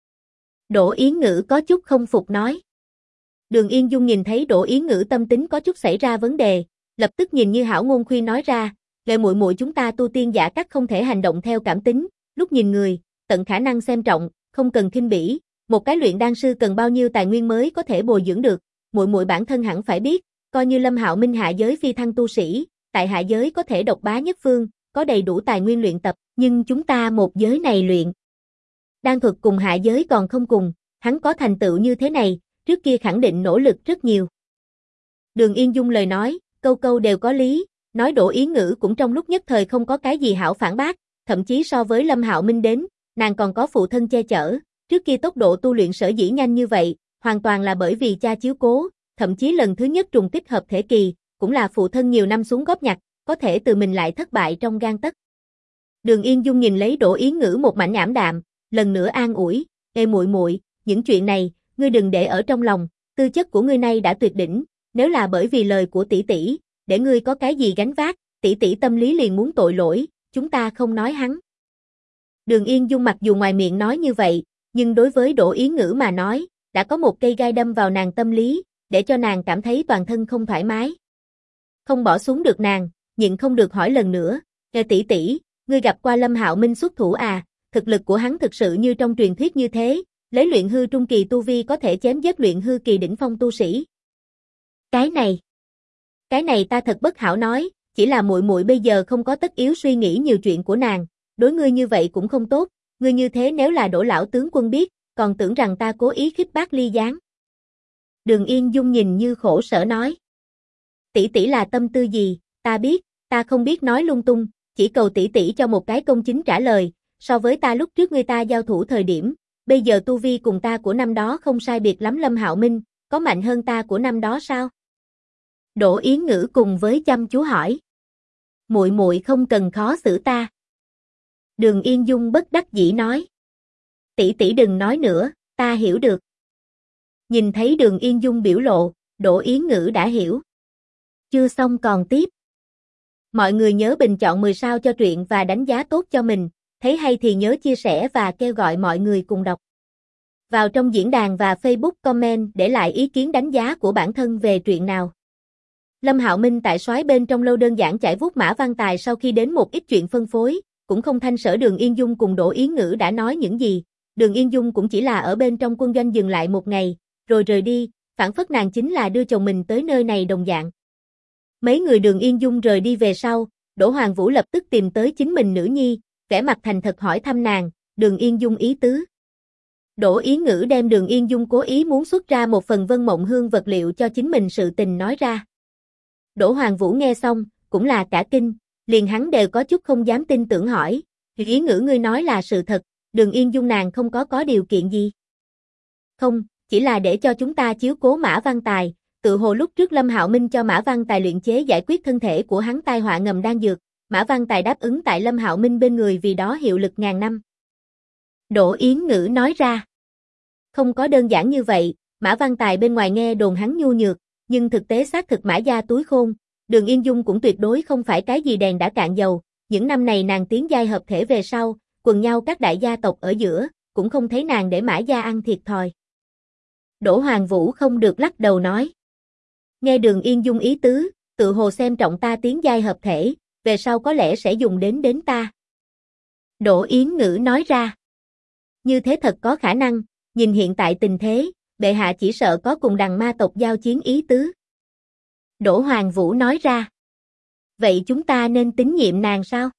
Đỗ Yến Ngữ có chút không phục nói. Đường Yên Dung nhìn thấy Đỗ Yến Ngữ tâm tính có chút xảy ra vấn đề, lập tức nhìn Như hảo ngôn khuyên nói ra, "Nghệ muội muội chúng ta tu tiên giả các không thể hành động theo cảm tính, lúc nhìn người, tận khả năng xem trọng, không cần khinh bỉ, một cái luyện đan sư cần bao nhiêu tài nguyên mới có thể bồi dưỡng được, muội muội bản thân hẳn phải biết, coi như Lâm Hạo Minh hạ giới phi thăng tu sĩ, tại hạ giới có thể độc bá nhất phương, có đầy đủ tài nguyên luyện tập, nhưng chúng ta một giới này luyện đan thuật cùng hạ giới còn không cùng, hắn có thành tựu như thế này, trước kia khẳng định nỗ lực rất nhiều." Đường Yên Dung lời nói, câu câu đều có lý, nói Đỗ Yến Ngữ cũng trong lúc nhất thời không có cái gì hảo phản bác, thậm chí so với Lâm Hạo Minh đến, nàng còn có phụ thân che chở, trước kia tốc độ tu luyện sở dĩ nhanh như vậy, hoàn toàn là bởi vì cha chiếu cố, thậm chí lần thứ nhất trùng kích hợp thể kỳ, cũng là phụ thân nhiều năm xuống góp nhặt, có thể từ mình lại thất bại trong gang tấc. Đường Yên Dung nhìn lấy Đỗ Yến Ngữ một mảnh ảm đạm, lần nữa an ủi, "Ê muội muội, những chuyện này, ngươi đừng để ở trong lòng, tư chất của ngươi nay đã tuyệt đỉnh, nếu là bởi vì lời của tỷ tỷ, để ngươi có cái gì gánh vác, tỷ tỷ tâm lý liền muốn tội lỗi, chúng ta không nói hắn." Đường Yên Dung mặc dù ngoài miệng nói như vậy, nhưng đối với Đỗ Yến Ngữ mà nói, đã có một cây gai đâm vào nàng tâm lý, để cho nàng cảm thấy toàn thân không thoải mái. Không bỏ xuống được nàng, nhịn không được hỏi lần nữa, "Nghe tỷ tỷ, ngươi gặp qua Lâm Hạo Minh xuất thủ à, thực lực của hắn thực sự như trong truyền thuyết như thế, lấy luyện hư trung kỳ tu vi có thể chém giết luyện hư kỳ đỉnh phong tu sĩ?" Cái này ta thật bất hảo nói, chỉ là muội muội bây giờ không có tất yếu suy nghĩ nhiều chuyện của nàng, đối ngươi như vậy cũng không tốt, ngươi như thế nếu là Đỗ lão tướng quân biết, còn tưởng rằng ta cố ý khích bác ly gián. Đường Yên Dung nhìn Như khổ sở nói, "Tỷ tỷ là tâm tư gì, ta biết, ta không biết nói lung tung, chỉ cầu tỷ tỷ cho một cái công chính trả lời, so với ta lúc trước ngươi ta giao thủ thời điểm, bây giờ tu vi cùng ta của năm đó không sai biệt lắm. Lâm Hạo Minh, có mạnh hơn ta của năm đó sao?" Đỗ Yến Ngữ cùng với chăm chú hỏi. "Muội muội không cần khó xử ta." Đường Yên Dung bất đắc dĩ nói. "Tỷ tỷ đừng nói nữa, ta hiểu được." Nhìn thấy Đường Yên Dung biểu lộ, Đỗ Yến Ngữ đã hiểu. Chưa xong còn tiếp. Mọi người nhớ bình chọn 10 sao cho truyện và đánh giá tốt cho mình, thấy hay thì nhớ chia sẻ và kêu gọi mọi người cùng đọc. Vào trong diễn đàn và Facebook comment để lại ý kiến đánh giá của bản thân về truyện nào. Lâm Hạo Minh tại soái bên trong lâu đơn giản chải vuốt Mã Văn Tài sau khi đến một ít chuyện phân phối, cũng không thanh sở Đường Yên Dung cùng Đỗ Yến Ngữ đã nói những gì. Đường Yên Dung cũng chỉ là ở bên trong quân doanh dừng lại một ngày, rồi rời đi, phản phất nàng chính là đưa chồng mình tới nơi này đồng dạng. Mấy người Đường Yên Dung rời đi về sau, Đỗ Hoàng Vũ lập tức tìm tới chính mình nữ nhi, vẻ mặt thành thật hỏi thăm nàng, Đường Yên Dung ý tứ. Đỗ Yến Ngữ đem Đường Yên Dung cố ý muốn xuất ra một phần Vân Mộng Hương vật liệu cho chính mình sự tình nói ra. Đỗ Hoàng Vũ nghe xong, cũng là cả kinh, liền hắn đều có chút không dám tin tưởng hỏi, Yến Ngữ ngươi nói là sự thật, Đường Yên Dung nàng không có điều kiện gì. Không, chỉ là để cho chúng ta chiếu cố Mã Văn Tài, tự hồ lúc trước Lâm Hạo Minh cho Mã Văn Tài luyện chế giải quyết thân thể của hắn tai họa ngầm đan dược, Mã Văn Tài đáp ứng tại Lâm Hạo Minh bên người vì đó hiệu lực ngàn năm. Đỗ Yến Ngữ nói ra, không có đơn giản như vậy, Mã Văn Tài bên ngoài nghe đồn hắn nhu nhược, nhưng thực tế xác thực Mã gia túi khôn, Đường Yên Dung cũng tuyệt đối không phải cái gì đèn đã cạn dầu, những năm này nàng tiến giai hợp thể về sau, quần nhau các đại gia tộc ở giữa, cũng không thấy nàng để Mã gia ăn thiệt thòi. Đỗ Hoàng Vũ không được lắc đầu nói. Nghe Đường Yên Dung ý tứ, tự hồ xem trọng ta tiến giai hợp thể, về sau có lẽ sẽ dùng đến ta. Đỗ Yến Ngữ nói ra. Như thế thật có khả năng, nhìn hiện tại tình thế, bệ hạ chỉ sợ có cùng đằng ma tộc giao chiến ý tứ. Đỗ Hoàng Vũ nói ra. Vậy chúng ta nên tín nhiệm nàng sao?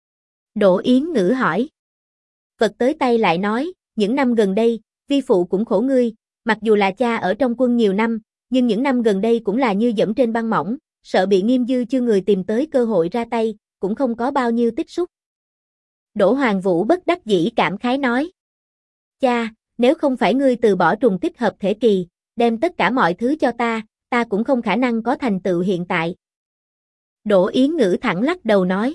Đỗ Yến Ngữ hỏi. Vật tới tay lại nói, những năm gần đây, vi phụ cũng khổ ngươi, mặc dù là cha ở trong quân nhiều năm, nhưng những năm gần đây cũng là như dẫm trên băng mỏng, sợ bị Nghiêm Dư Chương người tìm tới cơ hội ra tay, cũng không có bao nhiêu tích xúc. Đỗ Hoàng Vũ bất đắc dĩ cảm khái nói. Cha, nếu không phải ngươi từ bỏ trùng kích hợp thể kỳ, đem tất cả mọi thứ cho ta cũng không khả năng có thành tựu hiện tại. Đỗ Yến Ngữ thẳng lắc đầu nói.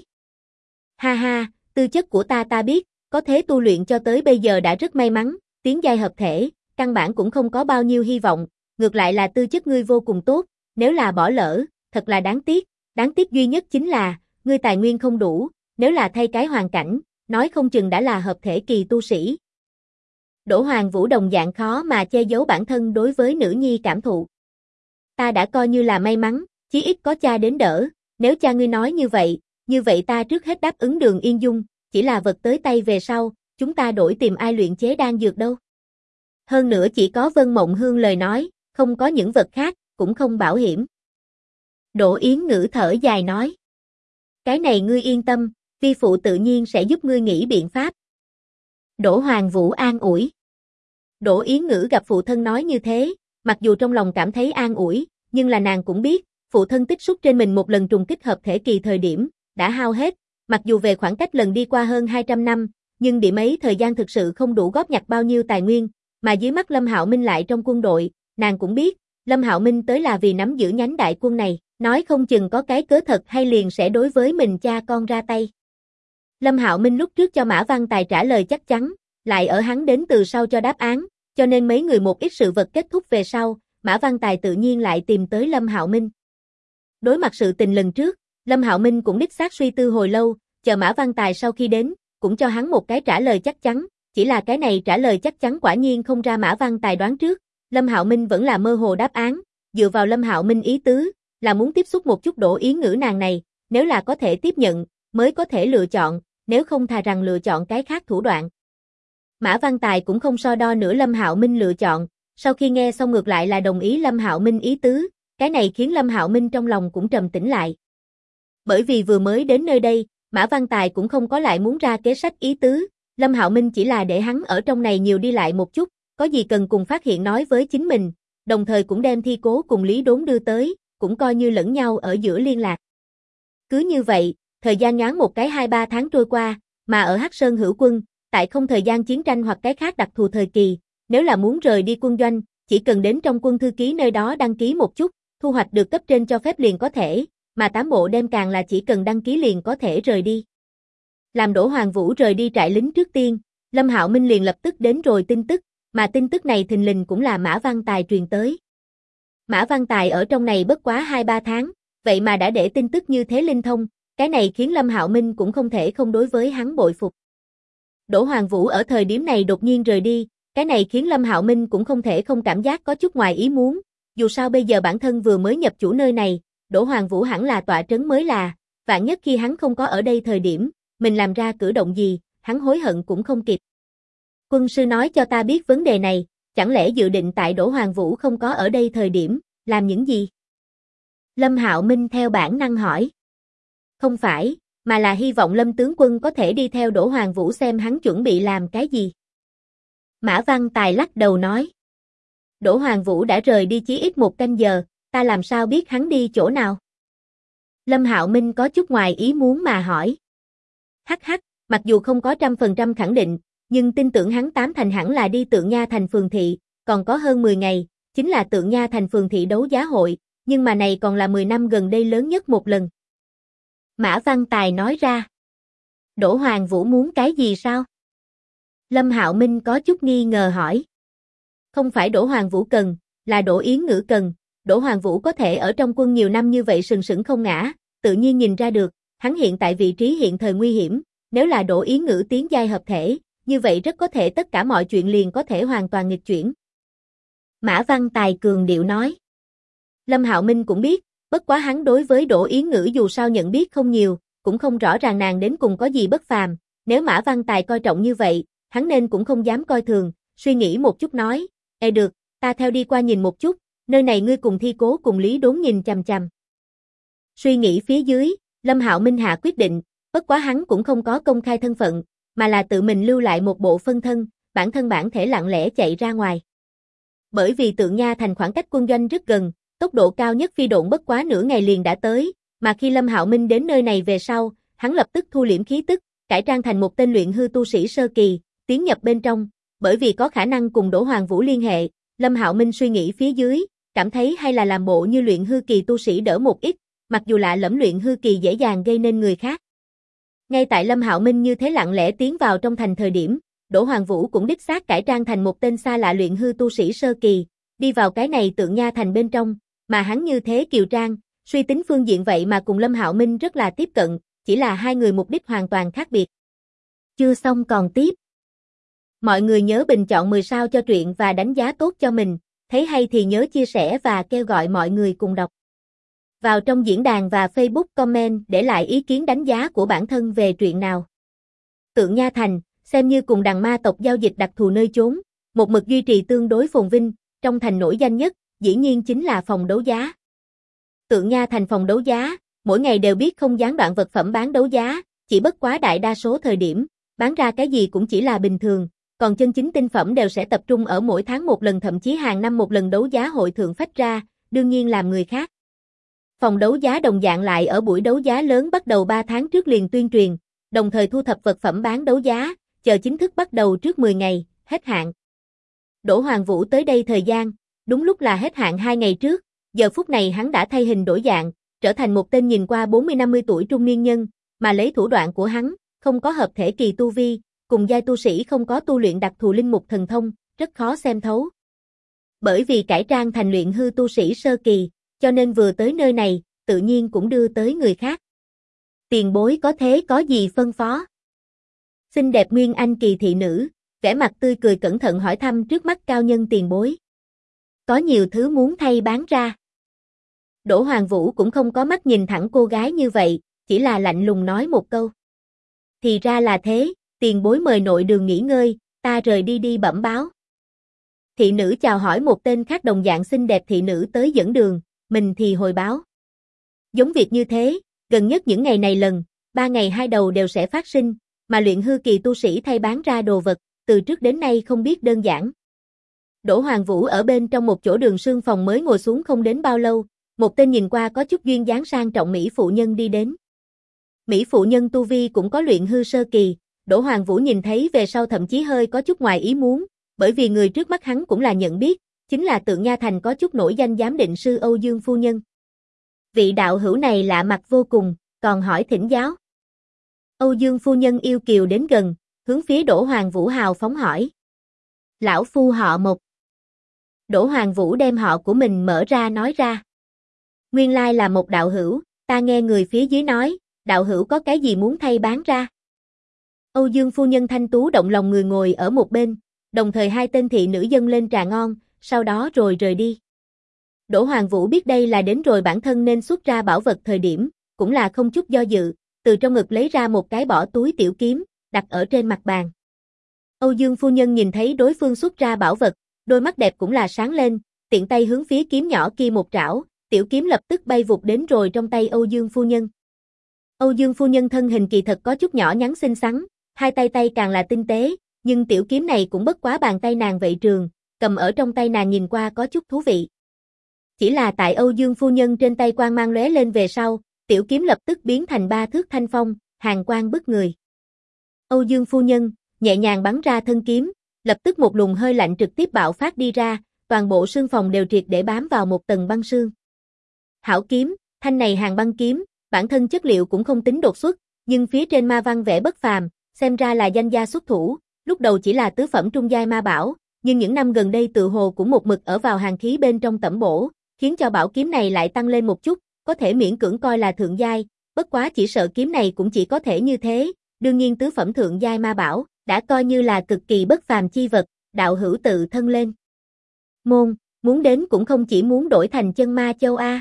Ha ha, tư chất của ta biết, có thế tu luyện cho tới bây giờ đã rất may mắn, tiến giai hợp thể, căn bản cũng không có bao nhiêu hy vọng, ngược lại là tư chất ngươi vô cùng tốt, nếu là bỏ lỡ, thật là đáng tiếc duy nhất chính là, ngươi tài nguyên không đủ, nếu là thay cái hoàn cảnh, nói không chừng đã là hợp thể kỳ tu sĩ. Đỗ Hoàng Vũ đồng dạng khó mà che giấu bản thân đối với nữ nhi cảm thụ. Ta đã coi như là may mắn, chí ít có cha đến đỡ, nếu cha ngươi nói như vậy ta trước hết đáp ứng Đường Yên Dung, chỉ là vật tới tay về sau, chúng ta đổi tìm ai luyện chế đan dược đâu. Hơn nữa chỉ có Vân Mộng Hương lời nói, không có những vật khác, cũng không bảo hiểm. Đỗ Yến Ngữ thở dài nói. Cái này ngươi yên tâm, vi phụ tự nhiên sẽ giúp ngươi nghĩ biện pháp. Đỗ Hoàng Vũ an ủi. Đỗ Yến Ngữ gặp phụ thân nói như thế, mặc dù trong lòng cảm thấy an ủi, nhưng là nàng cũng biết, phụ thân tích xúc trên mình một lần trùng kích hợp thể kỳ thời điểm, đã hao hết, mặc dù về khoảng cách lần đi qua hơn 200 năm, nhưng điểm ấy thời gian thực sự không đủ góp nhặt bao nhiêu tài nguyên, mà dưới mắt Lâm Hạo Minh lại trong quân đội, nàng cũng biết, Lâm Hạo Minh tới là vì nắm giữ nhánh đại quân này, nói không chừng có cái cớ thật hay liền sẽ đối với mình cha con ra tay. Lâm Hạo Minh lúc trước cho Mã Văn Tài trả lời chắc chắn, lại ở hắn đến từ sau cho đáp án, cho nên mấy người một ít sự vật kết thúc về sau, Mã Văn Tài tự nhiên lại tìm tới Lâm Hạo Minh. Đối mặt sự tình lần trước, Lâm Hạo Minh cũng đích xác suy tư hồi lâu, chờ Mã Văn Tài sau khi đến, cũng cho hắn một cái trả lời chắc chắn, chỉ là cái này trả lời chắc chắn quả nhiên không ra Mã Văn Tài đoán trước, Lâm Hạo Minh vẫn là mơ hồ đáp án, dựa vào Lâm Hạo Minh ý tứ, là muốn tiếp xúc một chút Đỗ Yến Ngữ nàng này, nếu là có thể tiếp nhận, mới có thể lựa chọn, nếu không thà rằng lựa chọn cái khác thủ đoạn. Mã Văn Tài cũng không so đo nữa Lâm Hạo Minh lựa chọn, sau khi nghe xong ngược lại là đồng ý Lâm Hạo Minh ý tứ, cái này khiến Lâm Hạo Minh trong lòng cũng trầm tĩnh lại. Bởi vì vừa mới đến nơi đây, Mã Văn Tài cũng không có lại muốn ra kế sách ý tứ, Lâm Hạo Minh chỉ là để hắn ở trong này nhiều đi lại một chút, có gì cần cùng phát hiện nói với chính mình, đồng thời cũng đem thi cố cùng Lý Đốn đưa tới, cũng coi như lẫn nhau ở giữa liên lạc. Cứ như vậy, thời gian nhoáng một cái 2-3 tháng trôi qua, mà ở Hắc Sơn Hữu Quân, tại không thời gian chiến tranh hoặc cái khác đặc thù thời kỳ, nếu là muốn rời đi quân doanh, chỉ cần đến trong quân thư ký nơi đó đăng ký một chút, thu hoạch được cấp trên cho phép liền có thể, mà tám bộ đêm càng là chỉ cần đăng ký liền có thể rời đi. Làm Đỗ Hoàng Vũ rời đi trại lính trước tiên, Lâm Hạo Minh liền lập tức đến rồi tin tức, mà tin tức này thình lình cũng là Mã Văn Tài truyền tới. Mã Văn Tài ở trong này bất quá 2-3 tháng, vậy mà đã để tin tức như thế linh thông, cái này khiến Lâm Hạo Minh cũng không thể không đối với hắn bội phục. Đỗ Hoàng Vũ ở thời điểm này đột nhiên rời đi, cái này khiến Lâm Hạo Minh cũng không thể không cảm giác có chút ngoài ý muốn, dù sao bây giờ bản thân vừa mới nhập chủ nơi này, Đỗ Hoàng Vũ hẳn là tọa trấn mới là, vạn nhất khi hắn không có ở đây thời điểm, mình làm ra cử động gì, hắn hối hận cũng không kịp. Quân sư nói cho ta biết vấn đề này, chẳng lẽ dự định tại Đỗ Hoàng Vũ không có ở đây thời điểm, làm những gì? Lâm Hạo Minh theo bản năng hỏi. Không phải, mà là hy vọng Lâm tướng quân có thể đi theo Đỗ Hoàng Vũ xem hắn chuẩn bị làm cái gì. Mã Văn Tài lắc đầu nói. Đỗ Hoàng Vũ đã rời đi chí ít 1 canh giờ, ta làm sao biết hắn đi chỗ nào? Lâm Hạo Minh có chút ngoài ý muốn mà hỏi. Hắc hắc, mặc dù không có 100% khẳng định, nhưng tin tưởng hắn 8 thành hẳn là đi Tượng Nha thành phường thị, còn có hơn 10 ngày, chính là Tượng Nha thành phường thị đấu giá hội, nhưng mà này còn là 10 năm gần đây lớn nhất một lần. Mã Văn Tài nói ra. Đỗ Hoàng Vũ muốn cái gì sao? Lâm Hạo Minh có chút nghi ngờ hỏi. Không phải Đỗ Hoàng Vũ cần, là Đỗ Yến Ngữ cần, Đỗ Hoàng Vũ có thể ở trong quân nhiều năm như vậy sừng sững không ngã, tự nhiên nhìn ra được, hắn hiện tại vị trí hiện thời nguy hiểm, nếu là Đỗ Yến Ngữ tiến giai hợp thể, như vậy rất có thể tất cả mọi chuyện liền có thể hoàn toàn nghịch chuyển. Mã Văn Tài cường điệu nói. Lâm Hạo Minh cũng biết, bất quá hắn đối với Đỗ Yến Ngữ dù sao nhận biết không nhiều, cũng không rõ ràng nàng đến cùng có gì bất phàm, nếu Mã Văn Tài coi trọng như vậy, hắn nên cũng không dám coi thường, suy nghĩ một chút nói, được, ta theo đi qua nhìn một chút, nơi này ngươi cùng Thi Cố cùng Lý Đốn nhìn chằm chằm. Suy nghĩ phía dưới, Lâm Hạo Minh hạ quyết định, bất quá hắn cũng không có công khai thân phận, mà là tự mình lưu lại một bộ phân thân, bản thể lặng lẽ chạy ra ngoài. Bởi vì Tượng Nha thành khoảng cách quân doanh rất gần, tốc độ cao nhất phi độn bất quá nửa ngày liền đã tới, mà khi Lâm Hạo Minh đến nơi này về sau, hắn lập tức thu liễm khí tức, cải trang thành một tên luyện hư tu sĩ sơ kỳ, tiến nhập bên trong, bởi vì có khả năng cùng Đỗ Hoàng Vũ liên hệ, Lâm Hạo Minh suy nghĩ phía dưới, cảm thấy hay là làm bộ như luyện hư kỳ tu sĩ đỡ một ít, mặc dù lạ lẫm luyện hư kỳ dễ dàng gây nên người khác. Ngay tại Lâm Hạo Minh như thế lặng lẽ tiến vào trong thành thời điểm, Đỗ Hoàng Vũ cũng đích xác cải trang thành một tên xa lạ luyện hư tu sĩ sơ kỳ, đi vào cái này Tượng Nha thành bên trong, mà hắn như thế kiều trang, suy tính phương diện vậy mà cùng Lâm Hạo Minh rất là tiếp cận, chỉ là hai người mục đích hoàn toàn khác biệt. Chưa xong còn tiếp. Mọi người nhớ bình chọn 10 sao cho truyện và đánh giá tốt cho mình, thấy hay thì nhớ chia sẻ và kêu gọi mọi người cùng đọc. Vào trong diễn đàn và Facebook comment để lại ý kiến đánh giá của bản thân về truyện nào. Tượng Nha thành, xem như cùng đằng ma tộc giao dịch đặc thù nơi chốn, một mực duy trì tương đối phồn vinh, trong thành nổi danh nhất, dĩ nhiên chính là phòng đấu giá. Tượng Nha thành phòng đấu giá, mỗi ngày đều biết không gián đoạn vật phẩm bán đấu giá, chỉ bất quá đại đa số thời điểm, bán ra cái gì cũng chỉ là bình thường, còn chân chính tinh phẩm đều sẽ tập trung ở mỗi tháng một lần thậm chí hàng năm một lần đấu giá hội thượng phách ra, đương nhiên làm người khác. Phòng đấu giá đồng dạng lại ở buổi đấu giá lớn bắt đầu 3 tháng trước liền tuyên truyền, đồng thời thu thập vật phẩm bán đấu giá, chờ chính thức bắt đầu trước 10 ngày, hết hạn. Đỗ Hoàng Vũ tới đây thời gian, đúng lúc là hết hạn 2 ngày trước, giờ phút này hắn đã thay hình đổi dạng, trở thành một tên nhìn qua 40-50 tuổi trung niên nhân, mà lấy thủ đoạn của hắn, không có hợp thể kỳ tu vi, cùng giai tu sĩ không có tu luyện đặc thù linh mục thần thông, rất khó xem thấu. Bởi vì cải trang thành luyện hư tu sĩ sơ kỳ, cho nên vừa tới nơi này, tự nhiên cũng đưa tới người khác. Tiền bối có thế có gì phân phó? Xinh đẹp nguyên anh kỳ thị nữ, vẻ mặt tươi cười cẩn thận hỏi thăm trước mắt cao nhân tiền bối. Có nhiều thứ muốn thay bán ra. Đỗ Hoàng Vũ cũng không có mắt nhìn thẳng cô gái như vậy, chỉ là lạnh lùng nói một câu. Thì ra là thế, tiền bối mời nội đường nghỉ ngơi, ta rời đi bẩm báo. Thị nữ chào hỏi một tên khác đồng dạng xinh đẹp thị nữ tới dẫn đường, mình thì hồi báo. Giống việc như thế, gần nhất những ngày này 3 ngày 2 đầu đều sẽ phát sinh, mà luyện hư kỳ tu sĩ thay bán ra đồ vật, từ trước đến nay không biết đơn giản. Đỗ Hoàng Vũ ở bên trong một chỗ đường sương phòng mới ngồi xuống không đến bao lâu, một tên nhìn qua có chút duyên dáng sang trọng mỹ phụ nhân đi đến. Mỹ phụ nhân tu vi cũng có luyện hư sơ kỳ, Đỗ Hoàng Vũ nhìn thấy về sau thậm chí hơi có chút ngoài ý muốn, bởi vì người trước mắt hắn cũng là nhận biết, chính là Tượng Nha thành có chút nổi danh giám định sư Âu Dương phu nhân. Vị đạo hữu này lạ mặt vô cùng, còn hỏi thỉnh giáo. Âu Dương phu nhân yêu kiều đến gần, hướng phía Đỗ Hoàng Vũ hào phóng hỏi. Lão phu họ Mộc. Đỗ Hoàng Vũ đem họ của mình mở ra nói ra. Nguyên lai là một đạo hữu, ta nghe người phía dưới nói, đạo hữu có cái gì muốn thay bán ra. Âu Dương phu nhân thanh tú động lòng người ngồi ở một bên, đồng thời hai tên thị nữ dâng lên trà ngon, sau đó rồi rời đi. Đỗ Hoàng Vũ biết đây là đến rồi bản thân nên xuất ra bảo vật thời điểm, cũng là không chút do dự, từ trong ngực lấy ra một cái bỏ túi tiểu kiếm, đặt ở trên mặt bàn. Âu Dương phu nhân nhìn thấy đối phương xuất ra bảo vật, đôi mắt đẹp cũng là sáng lên, tiện tay hướng phía kiếm nhỏ kia một trảo, tiểu kiếm lập tức bay vụt đến rồi trong tay Âu Dương phu nhân. Âu Dương phu nhân thân hình kỳ thật có chút nhỏ nhắn xinh xắn, hai tay càng là tinh tế, nhưng tiểu kiếm này cũng bất quá bàn tay nàng vậy trường, cầm ở trong tay nàng nhìn qua có chút thú vị. Chỉ là tại Âu Dương phu nhân trên tay quang mang lóe lên về sau, tiểu kiếm lập tức biến thành 3 thước thanh phong, hàn quang bức người. Âu Dương phu nhân nhẹ nhàng bắn ra thân kiếm, lập tức một luồng hơi lạnh trực tiếp bạo phát đi ra, toàn bộ sương phòng đều triệt để bám vào một tầng băng sương. Hảo kiếm, thanh này hàng băng kiếm, bản thân chất liệu cũng không tính đột xuất, nhưng phía trên ma văn vẽ bất phàm, xem ra là danh gia xuất thủ, lúc đầu chỉ là tứ phẩm trung giai ma bảo, nhưng những năm gần đây tự hồ cũng một mực ở vào hàng khí bên trong tẩm bổ, khiến cho bảo kiếm này lại tăng lên một chút, có thể miễn cưỡng coi là thượng giai, bất quá chỉ sợ kiếm này cũng chỉ có thể như thế, đương nhiên tứ phẩm thượng giai ma bảo, đã coi như là cực kỳ bất phàm chi vật, đạo hữu tự thân lên. Môn, muốn đến cũng không chỉ muốn đổi thành chân ma châu a.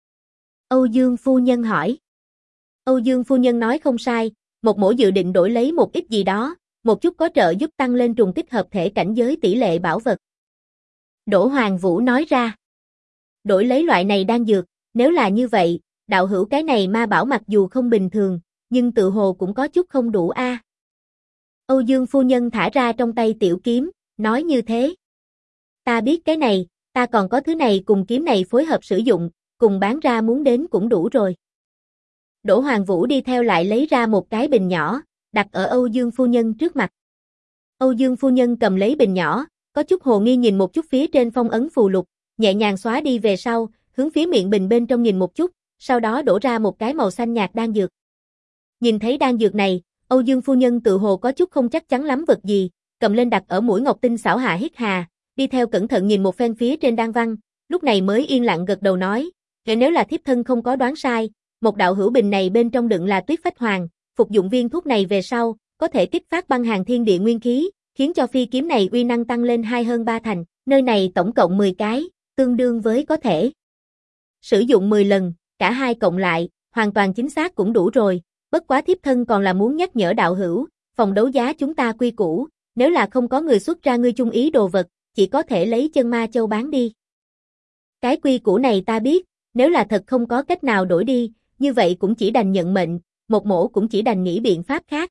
Âu Dương phu nhân hỏi. Âu Dương phu nhân nói không sai, một mỗ dự định đổi lấy một ít gì đó, một chút có trợ giúp tăng lên trùng kích hợp thể cảnh giới tỷ lệ bảo vật. Đỗ Hoàng Vũ nói ra. Đổi lấy loại này đan dược, nếu là như vậy, đạo hữu cái này ma bảo mặc dù không bình thường, nhưng tự hồ cũng có chút không đủ a. Âu Dương phu nhân thả ra trong tay tiểu kiếm, nói như thế. Ta biết cái này, ta còn có thứ này cùng kiếm này phối hợp sử dụng, cùng bán ra muốn đến cũng đủ rồi. Đỗ Hoàng Vũ đi theo lại lấy ra một cái bình nhỏ, đặt ở Âu Dương phu nhân trước mặt. Âu Dương phu nhân cầm lấy bình nhỏ, có chút hồ nghi nhìn một chút phía trên phong ấn phù lục, nhẹ nhàng xóa đi về sau, hướng phía miệng bình bên trong nhìn một chút, sau đó đổ ra một cái màu xanh nhạt đan dược. Nhìn thấy đan dược này, Âu Dương phu nhân tự hồ có chút không chắc chắn lắm vật gì, cầm lên đặt ở mũi ngọc tinh xảo hạ hít hà, đi theo cẩn thận nhìn một phen phía trên đan văn, lúc này mới yên lặng gật đầu nói, nếu là thiếp thân không có đoán sai, một đạo hữu bình này bên trong đựng là tuyết phách hoàng, phục dụng viên thuốc này về sau, có thể kích phát băng hàn thiên địa nguyên khí, khiến cho phi kiếm này uy năng tăng lên 2 hơn 3 thành, nơi này tổng cộng 10 cái, tương đương với có thể sử dụng 10 lần, cả hai cộng lại, hoàn toàn chính xác cũng đủ rồi, bất quá thiếp thân còn là muốn nhắc nhở đạo hữu, phòng đấu giá chúng ta quy củ, nếu là không có người xuất ra ngươi chung ý đồ vật, chỉ có thể lấy chân ma châu bán đi. Cái quy củ này ta biết, nếu là thật không có cách nào đổi đi, như vậy cũng chỉ đành nhận mệnh, một mỗ cũng chỉ đành nghĩ biện pháp khác.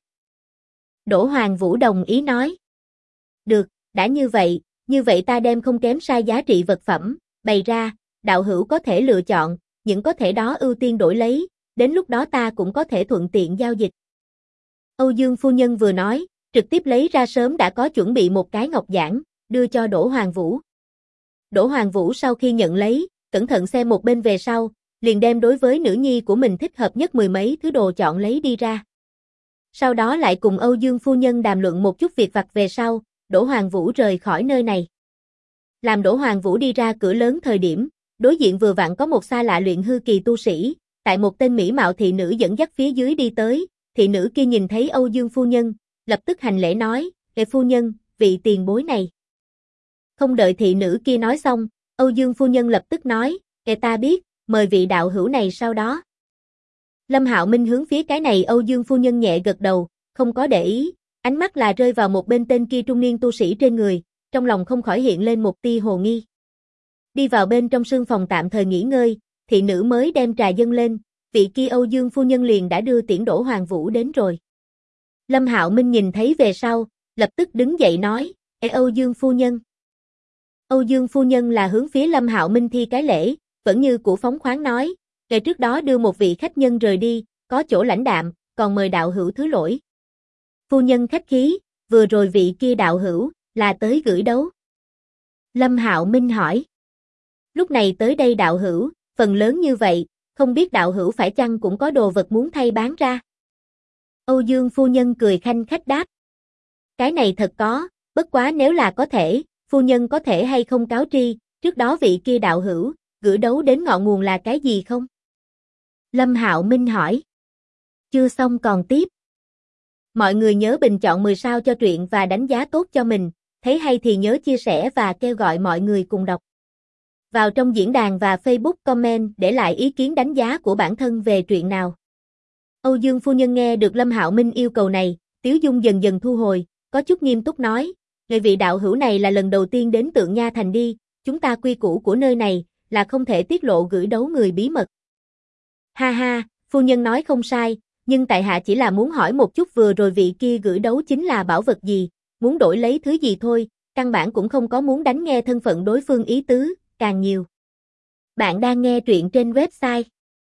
Đỗ Hoàng Vũ đồng ý nói. Được, đã như vậy ta đem không kém sai giá trị vật phẩm, bày ra, đạo hữu có thể lựa chọn, những có thể đó ưu tiên đổi lấy, đến lúc đó ta cũng có thể thuận tiện giao dịch. Âu Dương phu nhân vừa nói, trực tiếp lấy ra sớm đã có chuẩn bị một cái ngọc giản, đưa cho Đỗ Hoàng Vũ. Đỗ Hoàng Vũ sau khi nhận lấy, cẩn thận xem một bên về sau, liền đem đối với nữ nhi của mình thích hợp nhất 10 mấy thứ đồ chọn lấy đi ra. Sau đó lại cùng Âu Dương phu nhân đàm luận một chút việc vặt về sau, Đỗ Hoàng Vũ rời khỏi nơi này. Làm Đỗ Hoàng Vũ đi ra cửa lớn thời điểm, đối diện vừa vặn có một xa lạ luyện hư kỳ tu sĩ, tại một tên mỹ mạo thị nữ dẫn dắt phía dưới đi tới, thị nữ kia nhìn thấy Âu Dương phu nhân, lập tức hành lễ nói, phu nhân, vị tiền bối này. Không đợi thị nữ kia nói xong, Âu Dương phu nhân lập tức nói, ta biết, mời vị đạo hữu này sau đó. Lâm Hạo Minh hướng phía cái này Âu Dương phu nhân nhẹ gật đầu, không có để ý, ánh mắt là rơi vào một bên tên kia trung niên tu sĩ trên người, trong lòng không khỏi hiện lên một tia hồ nghi. Đi vào bên trong sương phòng tạm thời nghỉ ngơi, thị nữ mới đem trà dâng lên, vị kia Âu Dương phu nhân liền đã đưa tiễn Đỗ Hoàng Vũ đến rồi. Lâm Hạo Minh nhìn thấy về sau, lập tức đứng dậy nói, Âu Dương phu nhân. Âu Dương phu nhân là hướng phía Lâm Hạo Minh thi cái lễ, vẫn như cũ phóng khoáng nói, ngày trước đó đưa một vị khách nhân rời đi, có chỗ lãnh đạm, còn mời đạo hữu thứ lỗi. Phu nhân khách khí, vừa rồi vị kia đạo hữu, là tới gửi đấu. Lâm Hạo Minh hỏi. Lúc này tới đây đạo hữu, phần lớn như vậy, không biết đạo hữu phải chăng cũng có đồ vật muốn thay bán ra. Âu Dương phu nhân cười khanh khách đáp. Cái này thật có, bất quá nếu là có thể, phu nhân có thể hay không cáo tri, trước đó vị kia đạo hữu, gửi đấu đến ngọn nguồn là cái gì không? Lâm Hạo Minh hỏi. Chưa xong còn tiếp. Mọi người nhớ bình chọn 10 sao cho truyện và đánh giá tốt cho mình, thấy hay thì nhớ chia sẻ và kêu gọi mọi người cùng đọc. Vào trong diễn đàn và Facebook comment để lại ý kiến đánh giá của bản thân về truyện nào. Âu Dương phu nhân nghe được Lâm Hạo Minh yêu cầu này, tiếu dung dần dần thu hồi, có chút nghiêm túc nói, người vị đạo hữu này là lần đầu tiên đến Tượng Nha Thành đi, chúng ta quy củ của nơi này là không thể tiết lộ gửi đấu người bí mật. Ha ha, phu nhân nói không sai, nhưng tại hạ chỉ là muốn hỏi một chút vừa rồi vị kia gửi đấu chính là bảo vật gì, muốn đổi lấy thứ gì thôi, căn bản cũng không có muốn đánh nghe thân phận đối phương ý tứ, càng nhiều. Bạn đang nghe truyện trên website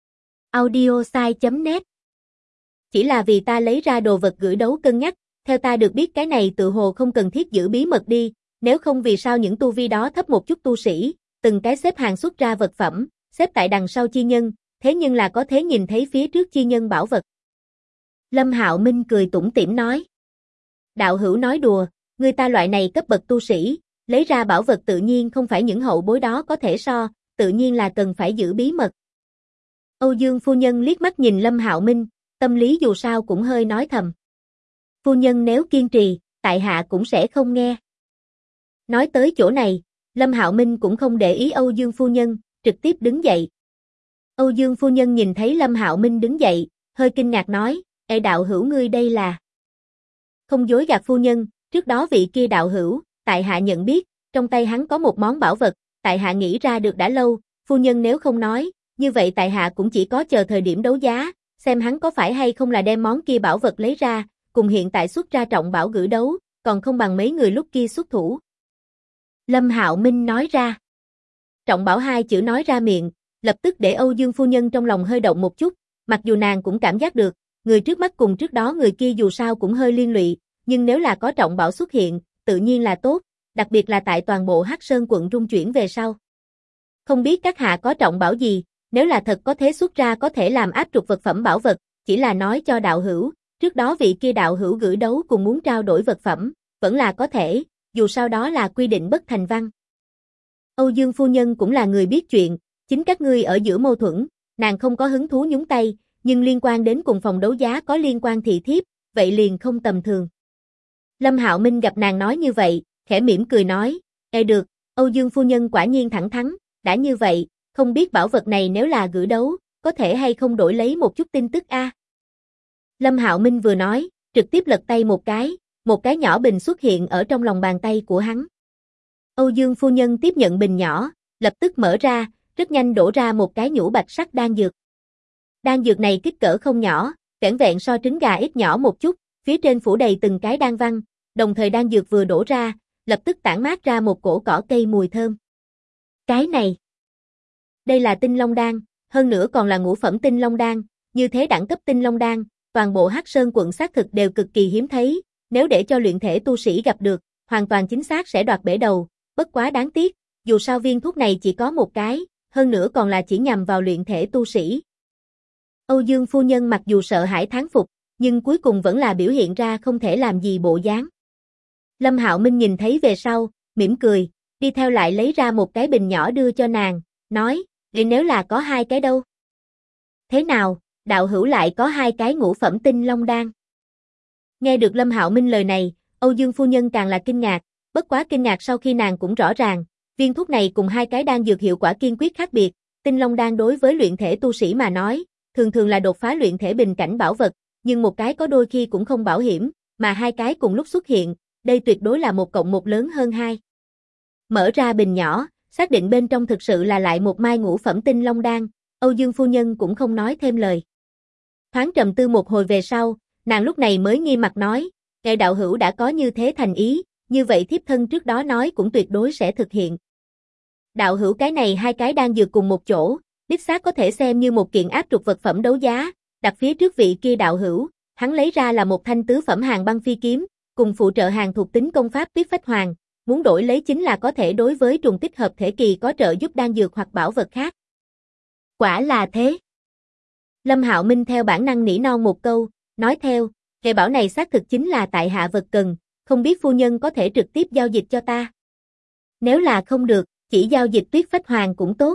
audiosai.net. Chỉ là vì ta lấy ra đồ vật gửi đấu cân nhắc, theo ta được biết cái này tự hồ không cần thiết giữ bí mật đi, nếu không vì sao những tu vi đó thấp một chút tu sĩ, từng cái xếp hàng xuất ra vật phẩm, xếp tại đằng sau chi nhân, thế nhưng là có thể nhìn thấy phía trước chi nhân bảo vật. Lâm Hạo Minh cười tủm tỉm nói. Đạo hữu nói đùa, người ta loại này cấp bậc tu sĩ, lấy ra bảo vật tự nhiên không phải những hậu bối đó có thể so, tự nhiên là cần phải giữ bí mật. Âu Dương phu nhân liếc mắt nhìn Lâm Hạo Minh, tâm lý dù sao cũng hơi nói thầm. Phu nhân nếu kiên trì, tại hạ cũng sẽ không nghe. Nói tới chỗ này, Lâm Hạo Minh cũng không để ý Âu Dương phu nhân, trực tiếp đứng dậy. Âu Dương phu nhân nhìn thấy Lâm Hạo Minh đứng dậy, hơi kinh ngạc nói, "Ê đạo hữu ngươi đây là?" Không dối gạt phu nhân, trước đó vị kia đạo hữu, tại hạ nhận biết, trong tay hắn có một món bảo vật, tại hạ nghĩ ra được đã lâu, phu nhân nếu không nói, như vậy tại hạ cũng chỉ có chờ thời điểm đấu giá, xem hắn có phải hay không là đem món kia bảo vật lấy ra, cùng hiện tại xuất ra trọng bảo gửi đấu, còn không bằng mấy người lúc kia xuất thủ. Lâm Hạo Minh nói ra. Trọng bảo hai chữ nói ra miệng, lập tức để Âu Dương phu nhân trong lòng hơi động một chút, mặc dù nàng cũng cảm giác được, người trước mắt cùng trước đó người kia dù sao cũng hơi liên lụy, nhưng nếu là có trọng bảo xuất hiện, tự nhiên là tốt, đặc biệt là tại toàn bộ Hắc Sơn quận rung chuyển về sau. Không biết các hạ có trọng bảo gì, nếu là thật có thế xuất ra có thể làm áp trục vật phẩm bảo vật, chỉ là nói cho đạo hữu, trước đó vị kia đạo hữu gửi đấu cùng muốn trao đổi vật phẩm, vẫn là có thể, dù sao đó là quy định bất thành văn. Âu Dương phu nhân cũng là người biết chuyện, chính các ngươi ở giữa mâu thuẫn, nàng không có hứng thú nhúng tay, nhưng liên quan đến cùng phòng đấu giá có liên quan thị thiếp, vậy liền không tầm thường. Lâm Hạo Minh gặp nàng nói như vậy, khẽ mỉm cười nói, "Ê được, Âu Dương phu nhân quả nhiên thẳng thắn, đã như vậy, không biết bảo vật này nếu là gửi đấu, có thể hay không đổi lấy một chút tin tức a?" Lâm Hạo Minh vừa nói, trực tiếp lật tay một cái nhỏ bình xuất hiện ở trong lòng bàn tay của hắn. Âu Dương phu nhân tiếp nhận bình nhỏ, lập tức mở ra, rất nhanh đổ ra một cái nhũ bạch sắc đan dược. Đan dược này kích cỡ không nhỏ, vẻn vẹn so trứng gà ít nhỏ một chút, phía trên phủ đầy từng cái đan văn, đồng thời đan dược vừa đổ ra, lập tức tản mát ra một cổ cỏ cây mùi thơm. Cái này, đây là Tinh Long đan, hơn nữa còn là ngũ phẩm Tinh Long đan, như thế đẳng cấp Tinh Long đan, toàn bộ Hắc Sơn quận xác thực đều cực kỳ hiếm thấy, nếu để cho luyện thể tu sĩ gặp được, hoàn toàn chính xác sẽ đoạt bể đầu, bất quá đáng tiếc, dù sao viên thuốc này chỉ có một cái, hơn nữa còn là chỉ nhằm vào luyện thể tu sĩ. Âu Dương phu nhân mặc dù sợ hãi thán phục, nhưng cuối cùng vẫn là biểu hiện ra không thể làm gì bộ dáng. Lâm Hạo Minh nhìn thấy về sau, mỉm cười, đi theo lại lấy ra một cái bình nhỏ đưa cho nàng, nói, nếu là có hai cái đâu? Thế nào, đạo hữu lại có hai cái ngũ phẩm Tinh Long đan? Nghe được Lâm Hạo Minh lời này, Âu Dương phu nhân càng là kinh ngạc, bất quá kinh ngạc sau khi nàng cũng rõ ràng, viên thuốc này cùng hai cái đan dược hiệu quả kiên quyết khác biệt, Tinh Long đan đối với luyện thể tu sĩ mà nói, thường thường là đột phá luyện thể bình cảnh bảo vật, nhưng một cái có đôi khi cũng không bảo hiểm, mà hai cái cùng lúc xuất hiện, đây tuyệt đối là một cộng một lớn hơn hai. Mở ra bình nhỏ, xác định bên trong thực sự là lại một mai ngũ phẩm Tinh Long đan, Âu Dương phu nhân cũng không nói thêm lời. Thoáng trầm tư một hồi về sau, nàng lúc này mới nghiêm mặt nói, "Ngài đạo hữu đã có như thế thành ý, như vậy thiếp thân trước đó nói cũng tuyệt đối sẽ thực hiện." Đạo hữu cái này hai cái đan dược cùng một chỗ, đích xác có thể xem như một kiện áp trục vật phẩm đấu giá, đặt phía trước vị kia đạo hữu, hắn lấy ra là một thanh tứ phẩm hàng băng phi kiếm, cùng phụ trợ hàng thuộc tính công pháp Tuyết Phách Hoàng, muốn đổi lấy chính là có thể đối với trùng kích hợp thể kỳ có trợ giúp đan dược hoặc bảo vật khác. Quả là thế. Lâm Hạo Minh theo bản năng nỉ non một câu, nói theo, "Kệ bảo này xác thực chính là tại hạ vật cần, không biết phu nhân có thể trực tiếp giao dịch cho ta. Nếu là không được, chỉ giao dịch Tuyết Phách Hoàng cũng tốt."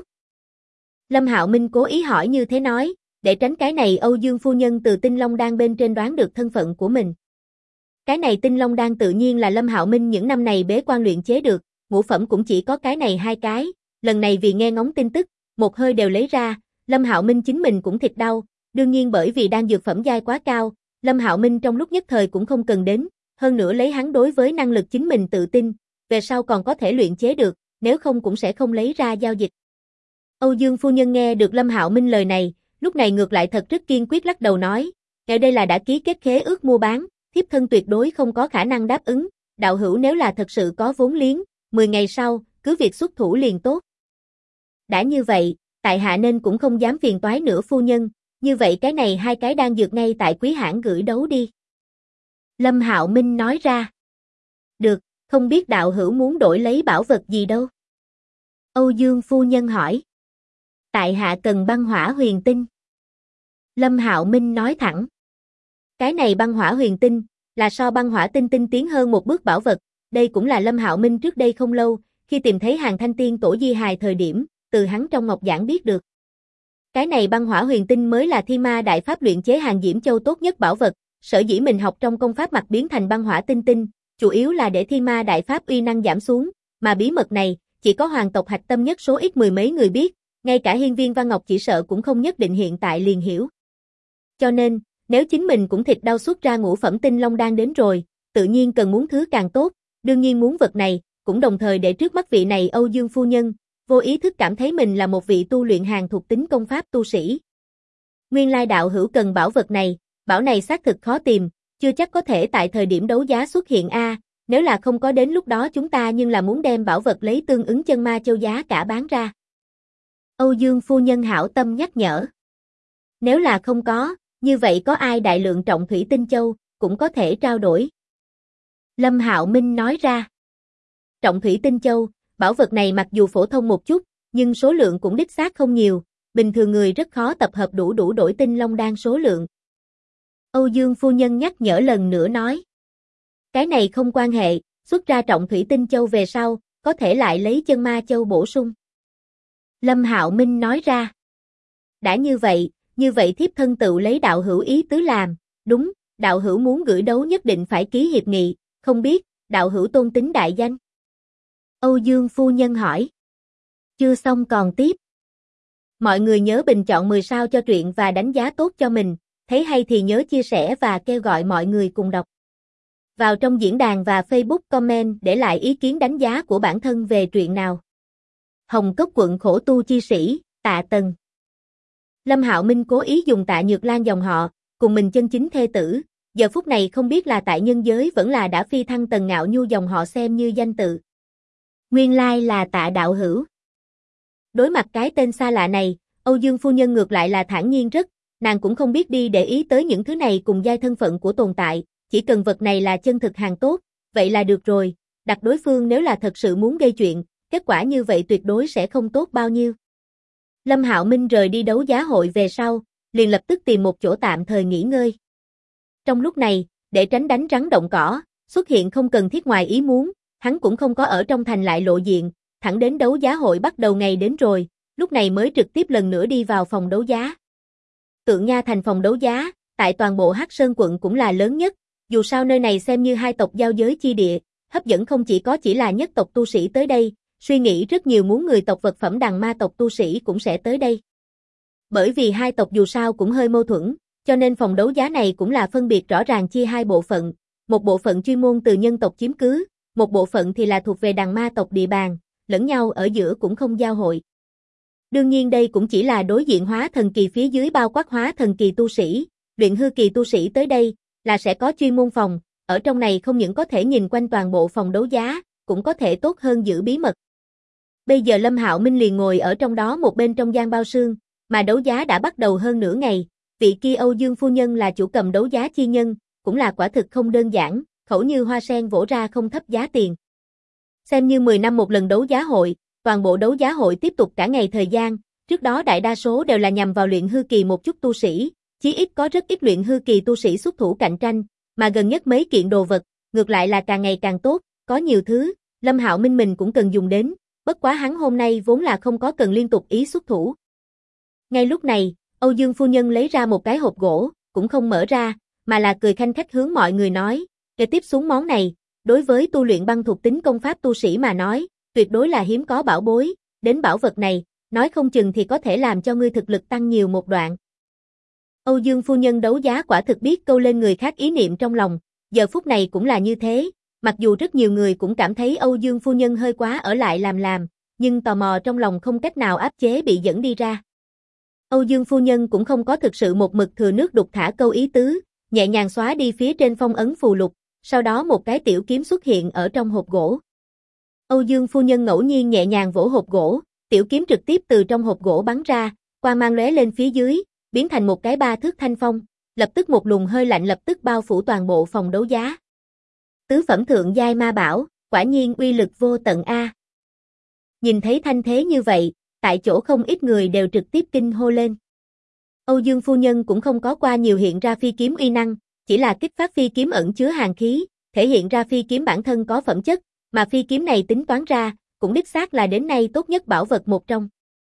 Lâm Hạo Minh cố ý hỏi như thế nói, để tránh cái này Âu Dương phu nhân từ Tinh Long đan bên trên đoán được thân phận của mình. Cái này Tinh Long đan tự nhiên là Lâm Hạo Minh những năm này bế quan luyện chế được, ngũ phẩm cũng chỉ có cái này hai cái, lần này vì nghe ngóng tin tức, một hơi đều lấy ra, Lâm Hạo Minh chính mình cũng thịt đau, đương nhiên bởi vì đan dược phẩm giai quá cao, Lâm Hạo Minh trong lúc nhất thời cũng không cần đến, hơn nữa lấy hắn đối với năng lực chính mình tự tin, về sau còn có thể luyện chế được, nếu không cũng sẽ không lấy ra giao dịch. Âu Dương phu nhân nghe được Lâm Hạo Minh lời này, lúc này ngược lại thật rất kiên quyết lắc đầu nói, "Ở đây là đã ký kết khế ước mua bán, thiếp thân tuyệt đối không có khả năng đáp ứng, đạo hữu nếu là thật sự có vốn liếng, 10 ngày sau, cứ việc xuất thủ liền tốt." Đã như vậy, tại hạ nên cũng không dám phiền toái nữa phu nhân, như vậy cái này hai cái đan dược ngay tại quý hãng gửi đấu đi. Lâm Hạo Minh nói ra. Được, không biết đạo hữu muốn đổi lấy bảo vật gì đâu? Âu Dương phu nhân hỏi. Tại hạ cần băng hỏa huyền tinh. Lâm Hạo Minh nói thẳng. Cái này băng hỏa huyền tinh, là so băng hỏa tinh tinh tiến hơn một bước bảo vật, đây cũng là Lâm Hạo Minh trước đây không lâu, khi tìm thấy hàng thanh tiên tổ di hài thời điểm, từ hắn trong ngọc giản biết được. Cái này băng hỏa huyền tinh mới là Thiên Ma Đại Pháp luyện chế hàng Diễm Châu tốt nhất bảo vật, sở dĩ mình học trong công pháp mặt biến thành băng hỏa tinh tinh, chủ yếu là để Thiên Ma Đại Pháp uy năng giảm xuống, mà bí mật này, chỉ có hoàng tộc hạch tâm nhất số ít mười mấy người biết, ngay cả Hiên Viên Văn Ngọc chỉ sợ cũng không nhất định hiện tại liền hiểu. Cho nên, nếu chính mình cũng thịt đau xuất ra ngũ phẩm tinh long đan đến rồi, tự nhiên cần muốn thứ càng tốt, đương nhiên muốn vật này, cũng đồng thời để trước mắt vị này Âu Dương phu nhân, vô ý thức cảm thấy mình là một vị tu luyện hàng thuộc tính công pháp tu sĩ. Nguyên lai đạo hữu cần bảo vật này, bảo này xác thực khó tìm, chưa chắc có thể tại thời điểm đấu giá xuất hiện a, nếu là không có đến lúc đó chúng ta nhưng là muốn đem bảo vật lấy tương ứng chân ma châu giá cả bán ra. Âu Dương phu nhân hảo tâm nhắc nhở. Nếu là không có, như vậy có ai đại lượng trọng thủy tinh châu, cũng có thể trao đổi. Lâm Hạo Minh nói ra. Trọng thủy tinh châu, bảo vật này mặc dù phổ thông một chút, nhưng số lượng cũng đích xác không nhiều, bình thường người rất khó tập hợp đủ đổi tinh long đan số lượng. Âu Dương phu nhân nhắc nhở lần nữa nói. Cái này không quan hệ, xuất ra trọng thủy tinh châu về sau, có thể lại lấy chân ma châu bổ sung. Lâm Hạo Minh nói ra. Đã như vậy thiếp thân tự lấy đạo hữu ý tứ làm, đúng, đạo hữu muốn gửi đấu nhất định phải ký hiệp nghị, không biết, đạo hữu tôn tính đại danh. Âu Dương phu nhân hỏi. Chưa xong còn tiếp. Mọi người nhớ bình chọn 10 sao cho truyện và đánh giá tốt cho mình, thấy hay thì nhớ chia sẻ và kêu gọi mọi người cùng đọc. Vào trong diễn đàn và Facebook comment để lại ý kiến đánh giá của bản thân về truyện nào. Hồng Cốc quận khổ tu chi sĩ, Tạ Tần. Lâm Hạo Minh cố ý dùng Tạ Nhược Lan dòng họ, cùng mình chân chính thê tử, giờ phút này không biết là tại nhân giới vẫn là đã phi thăng Tần Ngạo Nhu dòng họ xem như danh tự. Nguyên lai là Tạ đạo hữu. Đối mặt cái tên xa lạ này, Âu Dương phu nhân ngược lại là thản nhiên rất, nàng cũng không biết đi để ý tới những thứ này cùng giai thân phận của tồn tại, chỉ cần vật này là chân thực hàng tốt, vậy là được rồi, đặt đối phương nếu là thật sự muốn gây chuyện, kết quả như vậy tuyệt đối sẽ không tốt bao nhiêu. Lâm Hạo Minh rời đi đấu giá hội về sau, liền lập tức tìm một chỗ tạm thời nghỉ ngơi. Trong lúc này, để tránh đánh rắn động cỏ, xuất hiện không cần thiết ngoài ý muốn, hắn cũng không có ở trong thành lại lộ diện, thẳng đến đấu giá hội bắt đầu ngày đến rồi, lúc này mới trực tiếp lần nữa đi vào phòng đấu giá. Tượng Nha thành phòng đấu giá, tại toàn bộ Hắc Sơn quận cũng là lớn nhất, dù sao nơi này xem như hai tộc giao giới chi địa, hấp dẫn không chỉ là nhất tộc tu sĩ tới đây, suy nghĩ rất nhiều muốn người tộc vật phẩm đằng ma tộc tu sĩ cũng sẽ tới đây. Bởi vì hai tộc dù sao cũng hơi mâu thuẫn, cho nên phòng đấu giá này cũng là phân biệt rõ ràng chia hai bộ phận, một bộ phận chuyên môn từ nhân tộc chiếm cứ, một bộ phận thì là thuộc về đằng ma tộc địa bàn, lẫn nhau ở giữa cũng không giao hội. Đương nhiên đây cũng chỉ là đối diện hóa thần kỳ phía dưới bao quát hóa thần kỳ tu sĩ, luyện hư kỳ tu sĩ tới đây là sẽ có chuyên môn phòng, ở trong này không những có thể nhìn quanh toàn bộ phòng đấu giá, cũng có thể tốt hơn giữ bí mật. Bây giờ Lâm Hạo Minh liền ngồi ở trong đó một bên trong gian bao sương, mà đấu giá đã bắt đầu hơn nửa ngày, vị kia Âu Dương phu nhân là chủ cầm đấu giá chi nhân, cũng là quả thực không đơn giản, khẩu như hoa sen vỗ ra không thấp giá tiền. Xem như 10 năm một lần đấu giá hội, toàn bộ đấu giá hội tiếp tục cả ngày thời gian, trước đó đại đa số đều là nhằm vào luyện hư kỳ một chút tu sĩ, chí ít có rất ít luyện hư kỳ tu sĩ xuất thủ cạnh tranh, mà gần nhất mấy kiện đồ vật, ngược lại là càng ngày càng tốt, có nhiều thứ, Lâm Hạo Minh mình cũng cần dùng đến, bất quá hắn hôm nay vốn là không có cần liên tục ý xuất thủ. Ngay lúc này, Âu Dương phu nhân lấy ra một cái hộp gỗ, cũng không mở ra, mà là cười khanh khách hướng mọi người nói, kế tiếp xuống món này, đối với tu luyện băng thuộc tính công pháp tu sĩ mà nói, tuyệt đối là hiếm có bảo bối, đến bảo vật này, nói không chừng thì có thể làm cho ngươi thực lực tăng nhiều một đoạn. Âu Dương phu nhân đấu giá quả thực biết câu lên người khác ý niệm trong lòng, giờ phút này cũng là như thế, mặc dù rất nhiều người cũng cảm thấy Âu Dương phu nhân hơi quá ở lại làm, nhưng tò mò trong lòng không cách nào áp chế bị dẫn đi ra. Âu Dương phu nhân cũng không có thực sự một mực thừa nước đục thả câu ý tứ, nhẹ nhàng xóa đi phía trên phong ấn phù lục, sau đó một cái tiểu kiếm xuất hiện ở trong hộp gỗ. Âu Dương phu nhân ngẫu nhiên nhẹ nhàng vỗ hộp gỗ, tiểu kiếm trực tiếp từ trong hộp gỗ bắn ra, quang mang lóe lên phía dưới, biến thành một cái 3 thước thanh phong, lập tức một luồng hơi lạnh lập tức bao phủ toàn bộ phòng đấu giá. Tứ phẩm thượng giai ma bảo, quả nhiên uy lực vô tận a. Nhìn thấy thanh thế như vậy, tại chỗ không ít người đều trực tiếp kinh hô lên. Âu Dương phu nhân cũng không có qua nhiều hiện ra phi kiếm uy năng, chỉ là kích phát phi kiếm ẩn chứa hàn khí, thể hiện ra phi kiếm bản thân có phẩm chất, mà phi kiếm này tính toán ra, cũng đích xác là đến nay tốt nhất bảo vật một trong.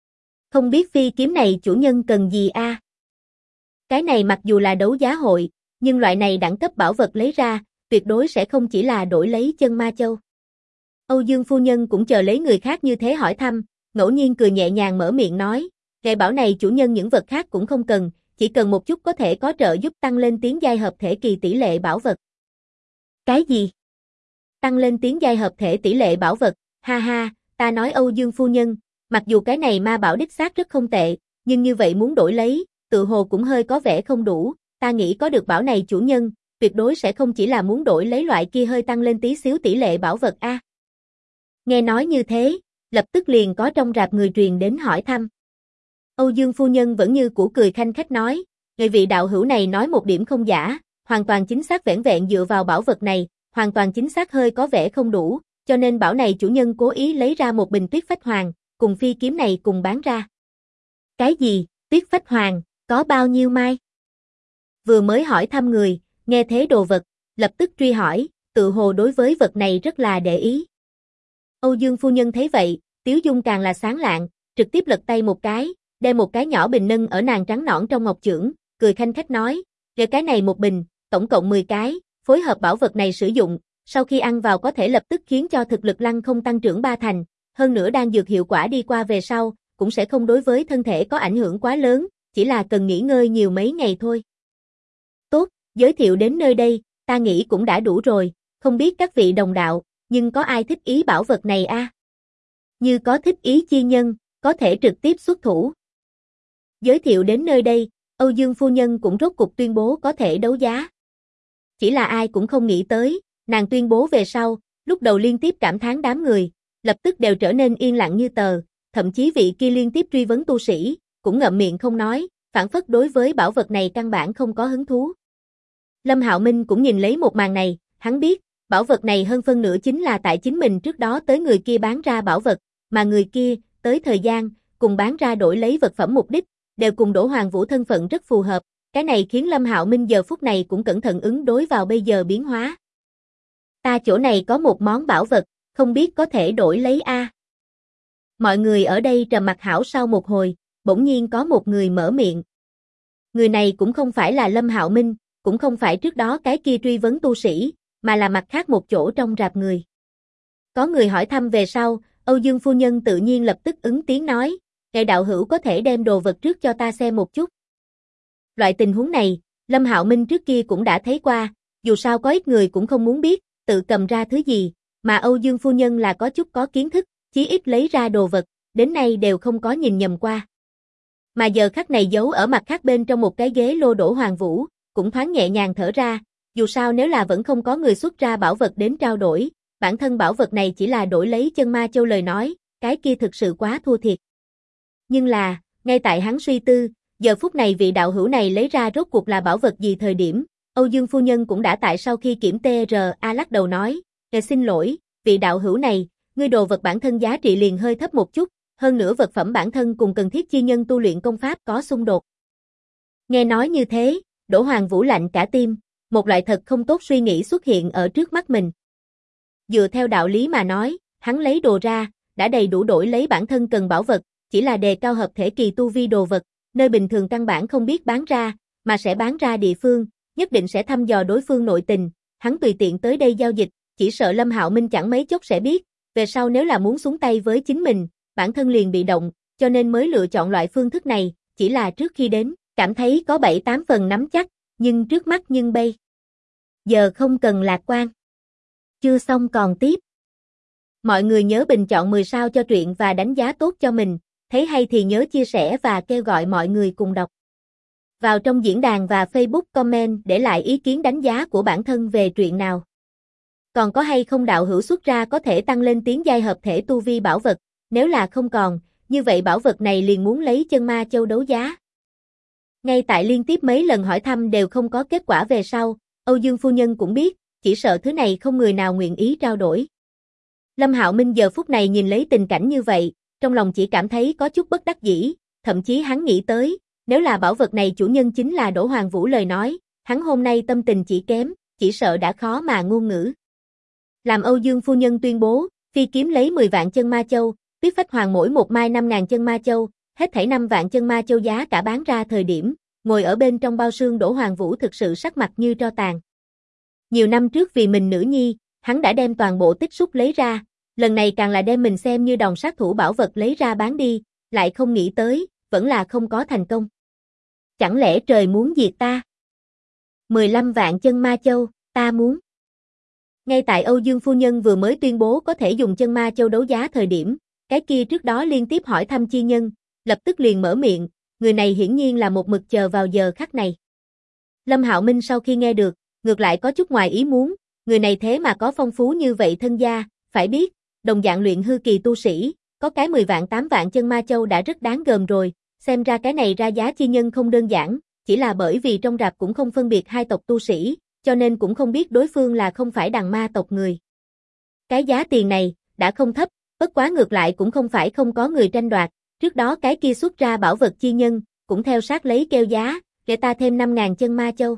Không biết phi kiếm này chủ nhân cần gì a? Cái này mặc dù là đấu giá hội, nhưng loại này đẳng cấp bảo vật lấy ra, tuyệt đối sẽ không chỉ là đổi lấy chân ma châu. Âu Dương phu nhân cũng chờ lấy người khác như thế hỏi thăm, ngẫu nhiên cười nhẹ nhàng mở miệng nói, "Ngài bảo này chủ nhân những vật khác cũng không cần, chỉ cần một chút có thể có trợ giúp tăng lên tiến giai hợp thể kỳ tỷ lệ bảo vật." Cái gì? Tăng lên tiến giai hợp thể tỷ lệ bảo vật? Ha ha, ta nói Âu Dương phu nhân, mặc dù cái này ma bảo đích xác rất không tệ, nhưng như vậy muốn đổi lấy, tự hồ cũng hơi có vẻ không đủ, ta nghĩ có được bảo này chủ nhân, tuyệt đối sẽ không chỉ là muốn đổi lấy loại kia hơi tăng lên tí xíu tỷ lệ bảo vật a. Nghe nói như thế, lập tức liền có trong rạp người truyền đến hỏi thăm. Âu Dương phu nhân vẫn như cũ cười khanh khách nói, người vị đạo hữu này nói một điểm không giả, hoàn toàn chính xác vẻn vẹn dựa vào bảo vật này, hoàn toàn chính xác hơi có vẻ không đủ, cho nên bảo này chủ nhân cố ý lấy ra một bình tuyết phách hoàng, cùng phi kiếm này cùng bán ra. Cái gì, tuyết phách hoàng, có bao nhiêu mai? Vừa mới hỏi thăm người, nghe thế đồ vật, lập tức truy hỏi, tự hồ đối với vật này rất là để ý. Âu Dương phu nhân thấy vậy, tiếu dung càng là sáng lạng, trực tiếp lật tay một cái, đem một cái nhỏ bình nâng ở nàng trắng nõn trong ngọc chưởng, cười khanh khách nói, "Để cái này một bình, tổng cộng 10 cái, phối hợp bảo vật này sử dụng, sau khi ăn vào có thể lập tức khiến cho thực lực lăng không tăng trưởng 3 thành, hơn nữa đang dược hiệu quả đi qua về sau, cũng sẽ không đối với thân thể có ảnh hưởng quá lớn, chỉ là cần nghỉ ngơi nhiều mấy ngày thôi." Tốt, giới thiệu đến nơi đây, ta nghĩ cũng đã đủ rồi, không biết các vị đồng đạo, nhưng có ai thích ý bảo vật này a? Như có thích ý chi nhân, có thể trực tiếp xuất thủ. Giới thiệu đến nơi đây, Âu Dương phu nhân cũng rốt cục tuyên bố có thể đấu giá. Chỉ là ai cũng không nghĩ tới, nàng tuyên bố về sau, lúc đầu liên tiếp cảm thán đám người, lập tức đều trở nên yên lặng như tờ, thậm chí vị kia liên tiếp truy vấn tu sĩ, cũng ngậm miệng không nói, phản phất đối với bảo vật này căn bản không có hứng thú. Lâm Hạo Minh cũng nhìn lấy một màn này, hắn biết, bảo vật này hơn phân nửa chính là tại chính mình trước đó tới người kia bán ra bảo vật, mà người kia, tới thời gian, cùng bán ra đổi lấy vật phẩm mục đích, đều cùng Đỗ Hoàng Vũ thân phận rất phù hợp, cái này khiến Lâm Hạo Minh giờ phút này cũng cẩn thận ứng đối vào bây giờ biến hóa. Ta chỗ này có một món bảo vật, không biết có thể đổi lấy a? Mọi người ở đây trầm mặc hảo sau một hồi, bỗng nhiên có một người mở miệng. Người này cũng không phải là Lâm Hạo Minh, cũng không phải trước đó cái kia truy vấn tu sĩ, mà là mặt khác một chỗ trong rạp người. Có người hỏi thăm về sau, Âu Dương phu nhân tự nhiên lập tức ứng tiếng nói, "Ngài đạo hữu có thể đem đồ vật trước cho ta xem một chút." Loại tình huống này, Lâm Hạo Minh trước kia cũng đã thấy qua, dù sao có ít người cũng không muốn biết, tự cầm ra thứ gì, mà Âu Dương phu nhân là có chút có kiến thức, chí ít lấy ra đồ vật, đến nay đều không có nhìn nhầm qua. Mà giờ khắc này giấu ở mặt khác bên trong một cái ghế lô Đỗ Hoàng Vũ, cũng thoáng nhẹ nhàng thở ra, dù sao nếu là vẫn không có người xuất ra bảo vật đến trao đổi, bản thân bảo vật này chỉ là đổi lấy chân ma châu lời nói, cái kia thực sự quá thua thiệt. Nhưng là, ngay tại hắn suy tư, giờ phút này vị đạo hữu này lấy ra rốt cuộc là bảo vật gì thời điểm, Âu Dương phu nhân cũng đã tại sau khi kiểm TRA lắc đầu nói, xin lỗi, vị đạo hữu này, ngươi đồ vật bản thân giá trị liền hơi thấp một chút, hơn nữa vật phẩm bản thân cùng cần thiết chi nhân tu luyện công pháp có xung đột." Nghe nói như thế, Đỗ Hoàng Vũ lạnh cả tim, một loại thật không tốt suy nghĩ xuất hiện ở trước mắt mình. Dựa theo đạo lý mà nói, hắn lấy đồ ra, đã đầy đủ đổi lấy bản thân cần bảo vật, chỉ là đề cao hợp thể kỳ tu vi đồ vật, nơi bình thường căn bản không biết bán ra, mà sẽ bán ra địa phương, nhất định sẽ thăm dò đối phương nội tình, hắn tùy tiện tới đây giao dịch, chỉ sợ Lâm Hạo Minh chẳng mấy chốc sẽ biết, về sau nếu là muốn xuống tay với chính mình, bản thân liền bị động, cho nên mới lựa chọn loại phương thức này, chỉ là trước khi đến, cảm thấy có 7-8 phần nắm chắc, nhưng trước mắt nhưng bây giờ không cần lạc quan. Chưa xong còn tiếp. Mọi người nhớ bình chọn 10 sao cho truyện và đánh giá tốt cho mình, thấy hay thì nhớ chia sẻ và kêu gọi mọi người cùng đọc. Vào trong diễn đàn và Facebook comment để lại ý kiến đánh giá của bản thân về truyện nào. Còn có hay không đạo hữu xuất ra có thể tăng lên tiến giai hợp thể tu vi bảo vật, nếu là không còn, như vậy bảo vật này liền muốn lấy chân ma châu đấu giá. Ngay tại liên tiếp mấy lần hỏi thăm đều không có kết quả về sau, Âu Dương phu nhân cũng biết, chỉ sợ thứ này không người nào nguyện ý trao đổi. Lâm Hạo Minh giờ phút này nhìn lấy tình cảnh như vậy, trong lòng chỉ cảm thấy có chút bất đắc dĩ, thậm chí hắn nghĩ tới, nếu là bảo vật này chủ nhân chính là Đỗ Hoàng Vũ lời nói, hắn hôm nay tâm tình chỉ kém, chỉ sợ đã khó mà ngôn ngữ. Làm Âu Dương phu nhân tuyên bố, phi kiếm lấy 10 vạn chân ma châu, tuyết phách hoàng mỗi một mai 5.000 chân ma châu, hết thảy 5 vạn chân ma châu giá cả bán ra thời điểm, ngồi ở bên trong bao sương Đỗ Hoàng Vũ thực sự sắc mặt như tro tàn. Nhiều năm trước vì mình nữ nhi, hắn đã đem toàn bộ tích xúc lấy ra, lần này càng là đem mình xem như đòn sát thủ bảo vật lấy ra bán đi, lại không nghĩ tới, vẫn là không có thành công. Chẳng lẽ trời muốn diệt ta? 15 vạn chân ma châu, ta muốn. Ngay tại Âu Dương phu nhân vừa mới tuyên bố có thể dùng chân ma châu đấu giá thời điểm, cái kia trước đó liên tiếp hỏi thăm chi nhân, lập tức liền mở miệng, người này hiển nhiên là một mực chờ vào giờ khắc này. Lâm Hạo Minh sau khi nghe được, ngược lại có chút ngoài ý muốn, người này thế mà có phong phú như vậy thân gia, phải biết, đồng dạng luyện hư kỳ tu sĩ, có cái 10 vạn 8 vạn chân ma châu đã rất đáng gờm rồi, xem ra cái này ra giá chi nhân không đơn giản, chỉ là bởi vì trong rạp cũng không phân biệt hai tộc tu sĩ, cho nên cũng không biết đối phương là không phải đằng ma tộc người. Cái giá tiền này, đã không thấp, bất quá ngược lại cũng không phải không có người tranh đoạt, trước đó cái kia xuất ra bảo vật chi nhân, cũng theo sát lấy kêu giá, để ta thêm 5.000 chân ma châu.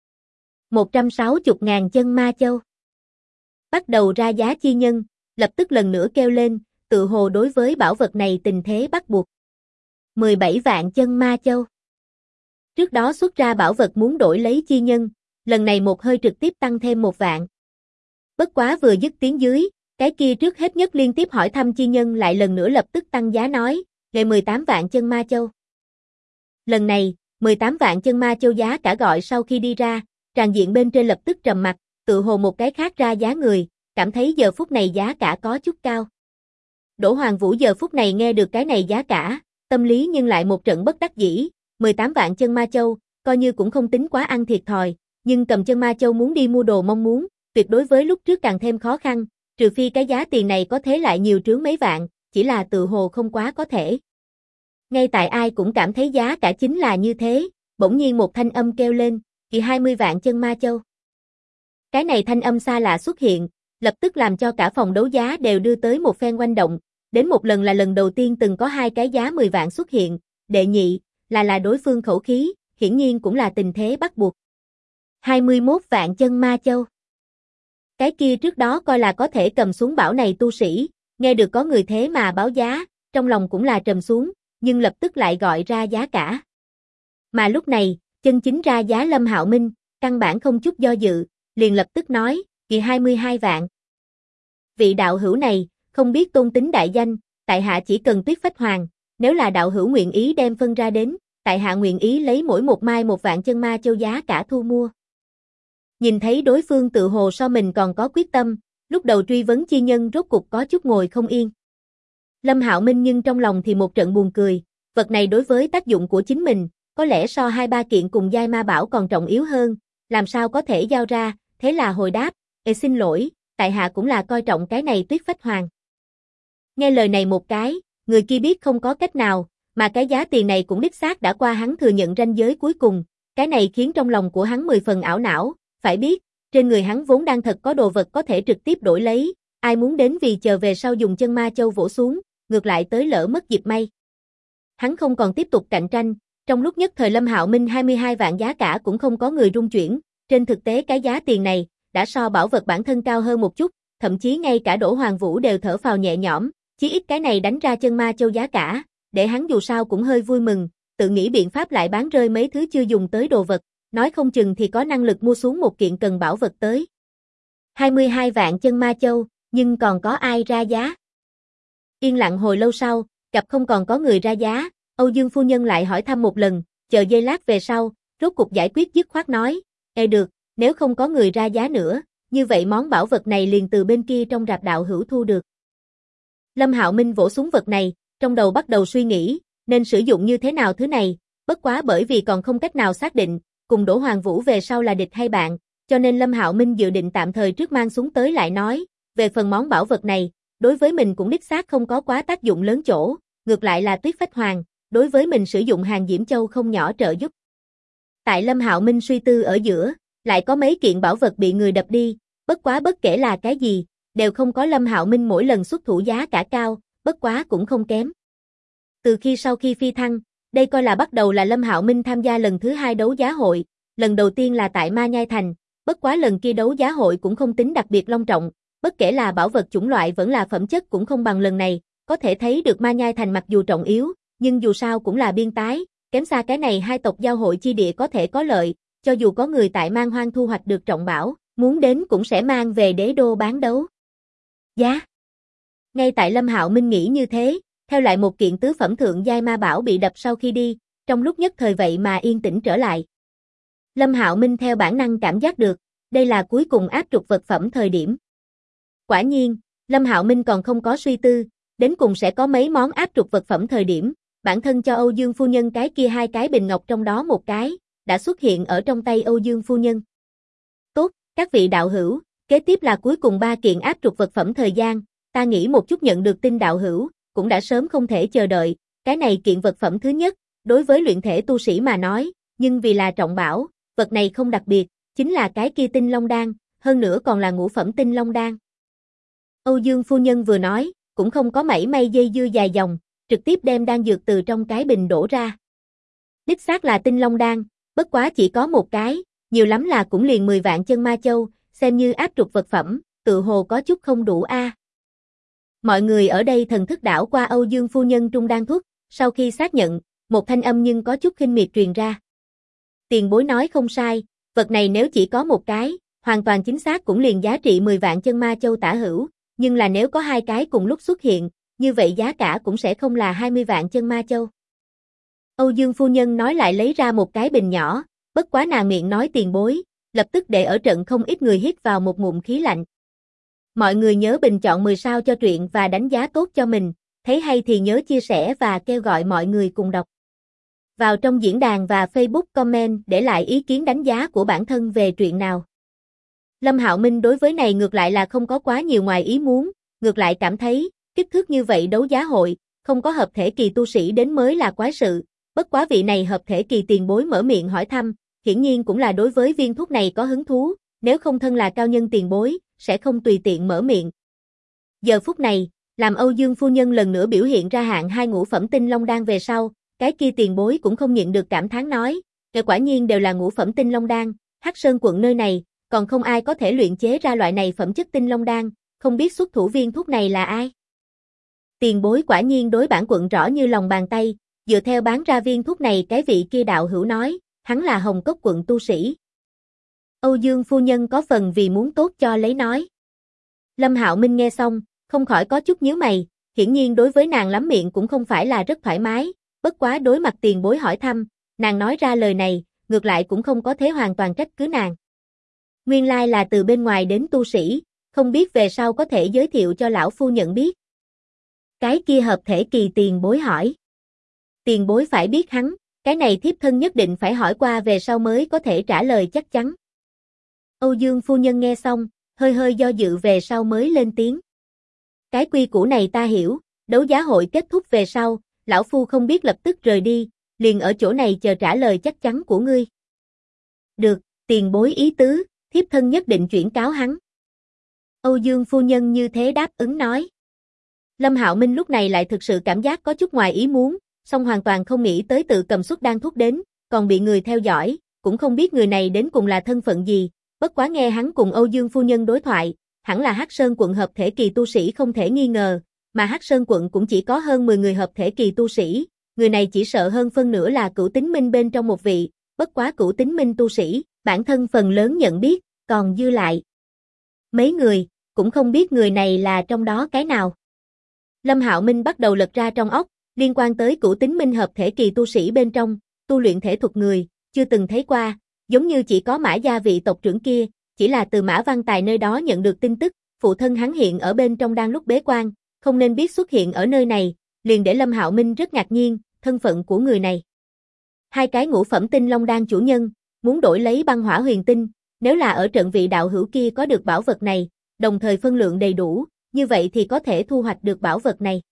160.000 chân ma châu. Bắt đầu ra giá chi nhân, lập tức lần nữa kêu lên, tự hồ đối với bảo vật này tình thế bắt buộc. 17 vạn chân ma châu. Trước đó xuất ra bảo vật muốn đổi lấy chi nhân, lần này một hơi trực tiếp tăng thêm 1 vạn. Bất quá vừa dứt tiếng dưới, cái kia trước hết nhất liên tiếp hỏi thăm chi nhân lại lần nữa lập tức tăng giá nói, ngày 18 vạn chân ma châu. Lần này, 18 vạn chân ma châu giá cả gọi sau khi đi ra, tràng diện bên trên lập tức trầm mặc, tự hồ một cái khác ra giá người, cảm thấy giờ phút này giá cả có chút cao. Đỗ Hoàng Vũ giờ phút này nghe được cái này giá cả, tâm lý nhưng lại một trận bất đắc dĩ, 18 vạn chân ma châu, coi như cũng không tính quá ăn thiệt thòi, nhưng cầm chân ma châu muốn đi mua đồ mong muốn, tuyệt đối với lúc trước càng thêm khó khăn, trừ phi cái giá tiền này có thế lại nhiều trướng mấy vạn, chỉ là tự hồ không quá có thể. Ngay tại ai cũng cảm thấy giá cả chính là như thế, bỗng nhiên một thanh âm kêu lên, kỳ 20 vạn chân ma châu. Cái này thanh âm xa lạ xuất hiện, lập tức làm cho cả phòng đấu giá đều đưa tới một phen oanh động, đến một lần là lần đầu tiên từng có hai cái giá 10 vạn xuất hiện, đệ nhị, là đối phương khẩu khí, hiển nhiên cũng là tình thế bắt buộc. 21 vạn chân ma châu. Cái kia trước đó coi là có thể cầm xuống bảo này tu sĩ, nghe được có người thế mà báo giá, trong lòng cũng là trầm xuống, nhưng lập tức lại gọi ra giá cả. Mà lúc này, chân chính ra giá Lâm Hạo Minh, căn bản không chút do dự, liền lập tức nói, kỳ 22 vạn. Vị đạo hữu này, không biết tôn tính đại danh, tại hạ chỉ cần Tuyết Phách Hoàng, nếu là đạo hữu nguyện ý đem phân ra đến, tại hạ nguyện ý lấy mỗi một mai 1 vạn chân ma châu giá cả thu mua. Nhìn thấy đối phương tự hồ so mình còn có quyết tâm, lúc đầu truy vấn chi nhân rốt cục có chút ngồi không yên. Lâm Hạo Minh nhưng trong lòng thì một trận buồn cười, vật này đối với tác dụng của chính mình, có lẽ so 2-3 kiện cùng giai ma bảo còn trọng yếu hơn, làm sao có thể giao ra, thế là hồi đáp, xin lỗi, tại hạ cũng là coi trọng cái này Tuyết Phách Hoàng. Nghe lời này một cái, người kia biết không có cách nào, mà cái giá tiền này cũng đích xác đã qua hắn thừa nhận ranh giới cuối cùng, cái này khiến trong lòng của hắn 10 phần ảo não, phải biết, trên người hắn vốn đang thật có đồ vật có thể trực tiếp đổi lấy, ai muốn đến vì chờ về sau dùng chân ma châu vỗ xuống, ngược lại tới lỡ mất dịp may. Hắn không còn tiếp tục cạnh tranh, trong lúc nhất thời Lâm Hạo Minh 22 vạn giá cả cũng không có người rung chuyển, trên thực tế cái giá tiền này, đã so bảo vật bản thân cao hơn một chút, thậm chí ngay cả Đỗ Hoàng Vũ đều thở phào nhẹ nhõm, chí ít cái này đánh ra chân ma châu giá cả, để hắn dù sao cũng hơi vui mừng, tự nghĩ biện pháp lại bán rơi mấy thứ chưa dùng tới đồ vật, nói không chừng thì có năng lực mua xuống một kiện cần bảo vật tới. 22 vạn chân ma châu, nhưng còn có ai ra giá? Yên lặng hồi lâu sau, gặp không còn có người ra giá, Âu Dương phu nhân lại hỏi thăm một lần, chờ giây lát về sau, rốt cục giải quyết dứt khoát nói, được, nếu không có người ra giá nữa, như vậy món bảo vật này liền từ bên kia trong rạp đạo hữu thu được. Lâm Hạo Minh vỗ xuống vật này, trong đầu bắt đầu suy nghĩ, nên sử dụng như thế nào thứ này, bất quá bởi vì còn không cách nào xác định, cùng Đỗ Hoàng Vũ về sau là địch hay bạn, cho nên Lâm Hạo Minh dự định tạm thời trước mang xuống tới lại nói, về phần món bảo vật này, đối với mình cũng đích xác không có quá tác dụng lớn chỗ, ngược lại là Tuyết Phách Hoàng, đối với mình sử dụng hàng Diễm Châu không nhỏ trợ giúp. Tại Lâm Hạo Minh suy tư ở giữa, lại có mấy kiện bảo vật bị người đập đi, bất quá bất kể là cái gì, đều không có Lâm Hạo Minh mỗi lần xuất thủ giá cả cao, bất quá cũng không kém. Từ khi sau khi phi thăng, đây coi là bắt đầu là Lâm Hạo Minh tham gia lần thứ 2 đấu giá hội, lần đầu tiên là tại Ma Nhai Thành, bất quá lần kia đấu giá hội cũng không tính đặc biệt long trọng, bất kể là bảo vật chủng loại vẫn là phẩm chất cũng không bằng lần này, có thể thấy được Ma Nhai Thành mặc dù trọng yếu, nhưng dù sao cũng là biên tái, kém xa cái này hai tộc giao hội chi địa có thể có lợi, cho dù có người tại Man Hoang thu hoạch được trọng bảo, muốn đến cũng sẽ mang về đế đô bán đấu giá. Ngay tại Lâm Hạo Minh nghĩ như thế, theo lại một kiện tứ phẩm thượng giai ma bảo bị đập sau khi đi, trong lúc nhất thời vậy mà yên tĩnh trở lại. Lâm Hạo Minh theo bản năng cảm giác được, đây là cuối cùng áp trục vật phẩm thời điểm. Quả nhiên, Lâm Hạo Minh còn không có suy tư, đến cùng sẽ có mấy món áp trục vật phẩm thời điểm, bản thân cho Âu Dương phu nhân cái kia hai cái bình ngọc trong đó một cái, đã xuất hiện ở trong tay Âu Dương phu nhân. Tốt, các vị đạo hữu, kế tiếp là cuối cùng 3 kiện áp trục vật phẩm thời gian, ta nghĩ một chút nhận được tin đạo hữu, cũng đã sớm không thể chờ đợi, cái này kiện vật phẩm thứ nhất, đối với luyện thể tu sĩ mà nói, nhưng vì là trọng bảo, vật này không đặc biệt, chính là cái kia tinh long đan, hơn nữa còn là ngũ phẩm tinh long đan. Âu Dương phu nhân vừa nói, cũng không có mảy may dây dưa dài dòng, trực tiếp đem đan dược từ trong cái bình đổ ra. Đích xác là tinh long đan, bất quá chỉ có một cái, nhiều lắm là cũng liền 10 vạn chân ma châu, xem như áp trục vật phẩm, tự hồ có chút không đủ a. Mọi người ở đây thần thức đảo qua Âu Dương phu nhân trung đan thuốc, sau khi xác nhận, một thanh âm nhưng có chút khinh miệt truyền ra. Tiền bối nói không sai, vật này nếu chỉ có một cái, hoàn toàn chính xác cũng liền giá trị 10 vạn chân ma châu tả hữu, nhưng là nếu có hai cái cùng lúc xuất hiện, như vậy giá cả cũng sẽ không là 20 vạn chân ma châu. Âu Dương phu nhân nói lại lấy ra một cái bình nhỏ, bất quá nàng miệng nói tiền bối, lập tức để ở trận không ít người hít vào một ngụm khí lạnh. Mọi người nhớ bình chọn 10 sao cho truyện và đánh giá tốt cho mình, thấy hay thì nhớ chia sẻ và kêu gọi mọi người cùng đọc. Vào trong diễn đàn và Facebook comment để lại ý kiến đánh giá của bản thân về truyện nào. Lâm Hạo Minh đối với này ngược lại là không có quá nhiều ngoài ý muốn, ngược lại cảm thấy, kích thước như vậy đấu giá hội, không có hợp thể kỳ tu sĩ đến mới là quái sự, bất quá vị này hợp thể kỳ tiền bối mở miệng hỏi thăm, hiển nhiên cũng là đối với viên thuốc này có hứng thú, nếu không thân là cao nhân tiền bối, sẽ không tùy tiện mở miệng. Giờ phút này, làm Âu Dương phu nhân lần nữa biểu hiện ra hạng 2 ngũ phẩm tinh long đan về sau, cái kia tiền bối cũng không nhịn được cảm thán nói, quả nhiên đều là ngũ phẩm tinh long đan, Hắc Sơn quận nơi này, còn không ai có thể luyện chế ra loại này phẩm chất tinh long đan, không biết xuất thủ viên thuốc này là ai. Tiền bối quả nhiên đối bản quận rõ như lòng bàn tay, dựa theo bán ra viên thuốc này cái vị kia đạo hữu nói, hắn là Hồng Cốc quận tu sĩ. Âu Dương phu nhân có phần vì muốn tốt cho lấy nói. Lâm Hạo Minh nghe xong, không khỏi có chút nhíu mày, hiển nhiên đối với nàng lắm miệng cũng không phải là rất thoải mái, bất quá đối mặt tiền bối hỏi thăm, nàng nói ra lời này, ngược lại cũng không có thế hoàn toàn trách cứ nàng. Nguyên lai là từ bên ngoài đến tu sĩ, không biết về sau có thể giới thiệu cho lão phu nhận biết. Cái kia hợp thể kỳ tiền bối hỏi. Tiền bối phải biết hắn, cái này thiếp thân nhất định phải hỏi qua về sau mới có thể trả lời chắc chắn. Âu Dương phu nhân nghe xong, hơi hơi do dự về sau mới lên tiếng. Cái quy củ này ta hiểu, đấu giá hội kết thúc về sau, lão phu không biết lập tức rời đi, liền ở chỗ này chờ trả lời chắc chắn của ngươi. Được, tiền bối ý tứ, thiếp thân nhất định chuyển cáo hắn. Âu Dương phu nhân như thế đáp ứng nói. Lâm Hạo Minh lúc này lại thực sự cảm giác có chút ngoài ý muốn, song hoàn toàn không nghĩ tới tự cầm xuất đan thuốc đến, còn bị người theo dõi, cũng không biết người này đến cùng là thân phận gì, bất quá nghe hắn cùng Âu Dương phu nhân đối thoại, hẳn là Hắc Sơn quận hợp thể kỳ tu sĩ không thể nghi ngờ, mà Hắc Sơn quận cũng chỉ có hơn 10 người hợp thể kỳ tu sĩ, người này chỉ sợ hơn phân nửa là Cửu Tính Minh bên trong một vị, bất quá Cửu Tính Minh tu sĩ, bản thân phần lớn nhận biết, còn dư lại mấy người, cũng không biết người này là trong đó cái nào. Lâm Hạo Minh bắt đầu lật ra trong óc, liên quan tới Cửu Tính Minh hợp thể kỳ tu sĩ bên trong, tu luyện thể thuật người, chưa từng thấy qua, giống như chỉ có Mã gia vị tộc trưởng kia, chỉ là từ Mã Văn Tài nơi đó nhận được tin tức, phụ thân hắn hiện ở bên trong đang lúc bế quan, không nên biết xuất hiện ở nơi này, liền để Lâm Hạo Minh rất ngạc nhiên, thân phận của người này. Hai cái ngũ phẩm tinh long đan chủ nhân, muốn đổi lấy băng hỏa huyền tinh, nếu là ở trận vị đạo hữu kia có được bảo vật này, đồng thời phân lượng đầy đủ, như vậy thì có thể thu hoạch được bảo vật này.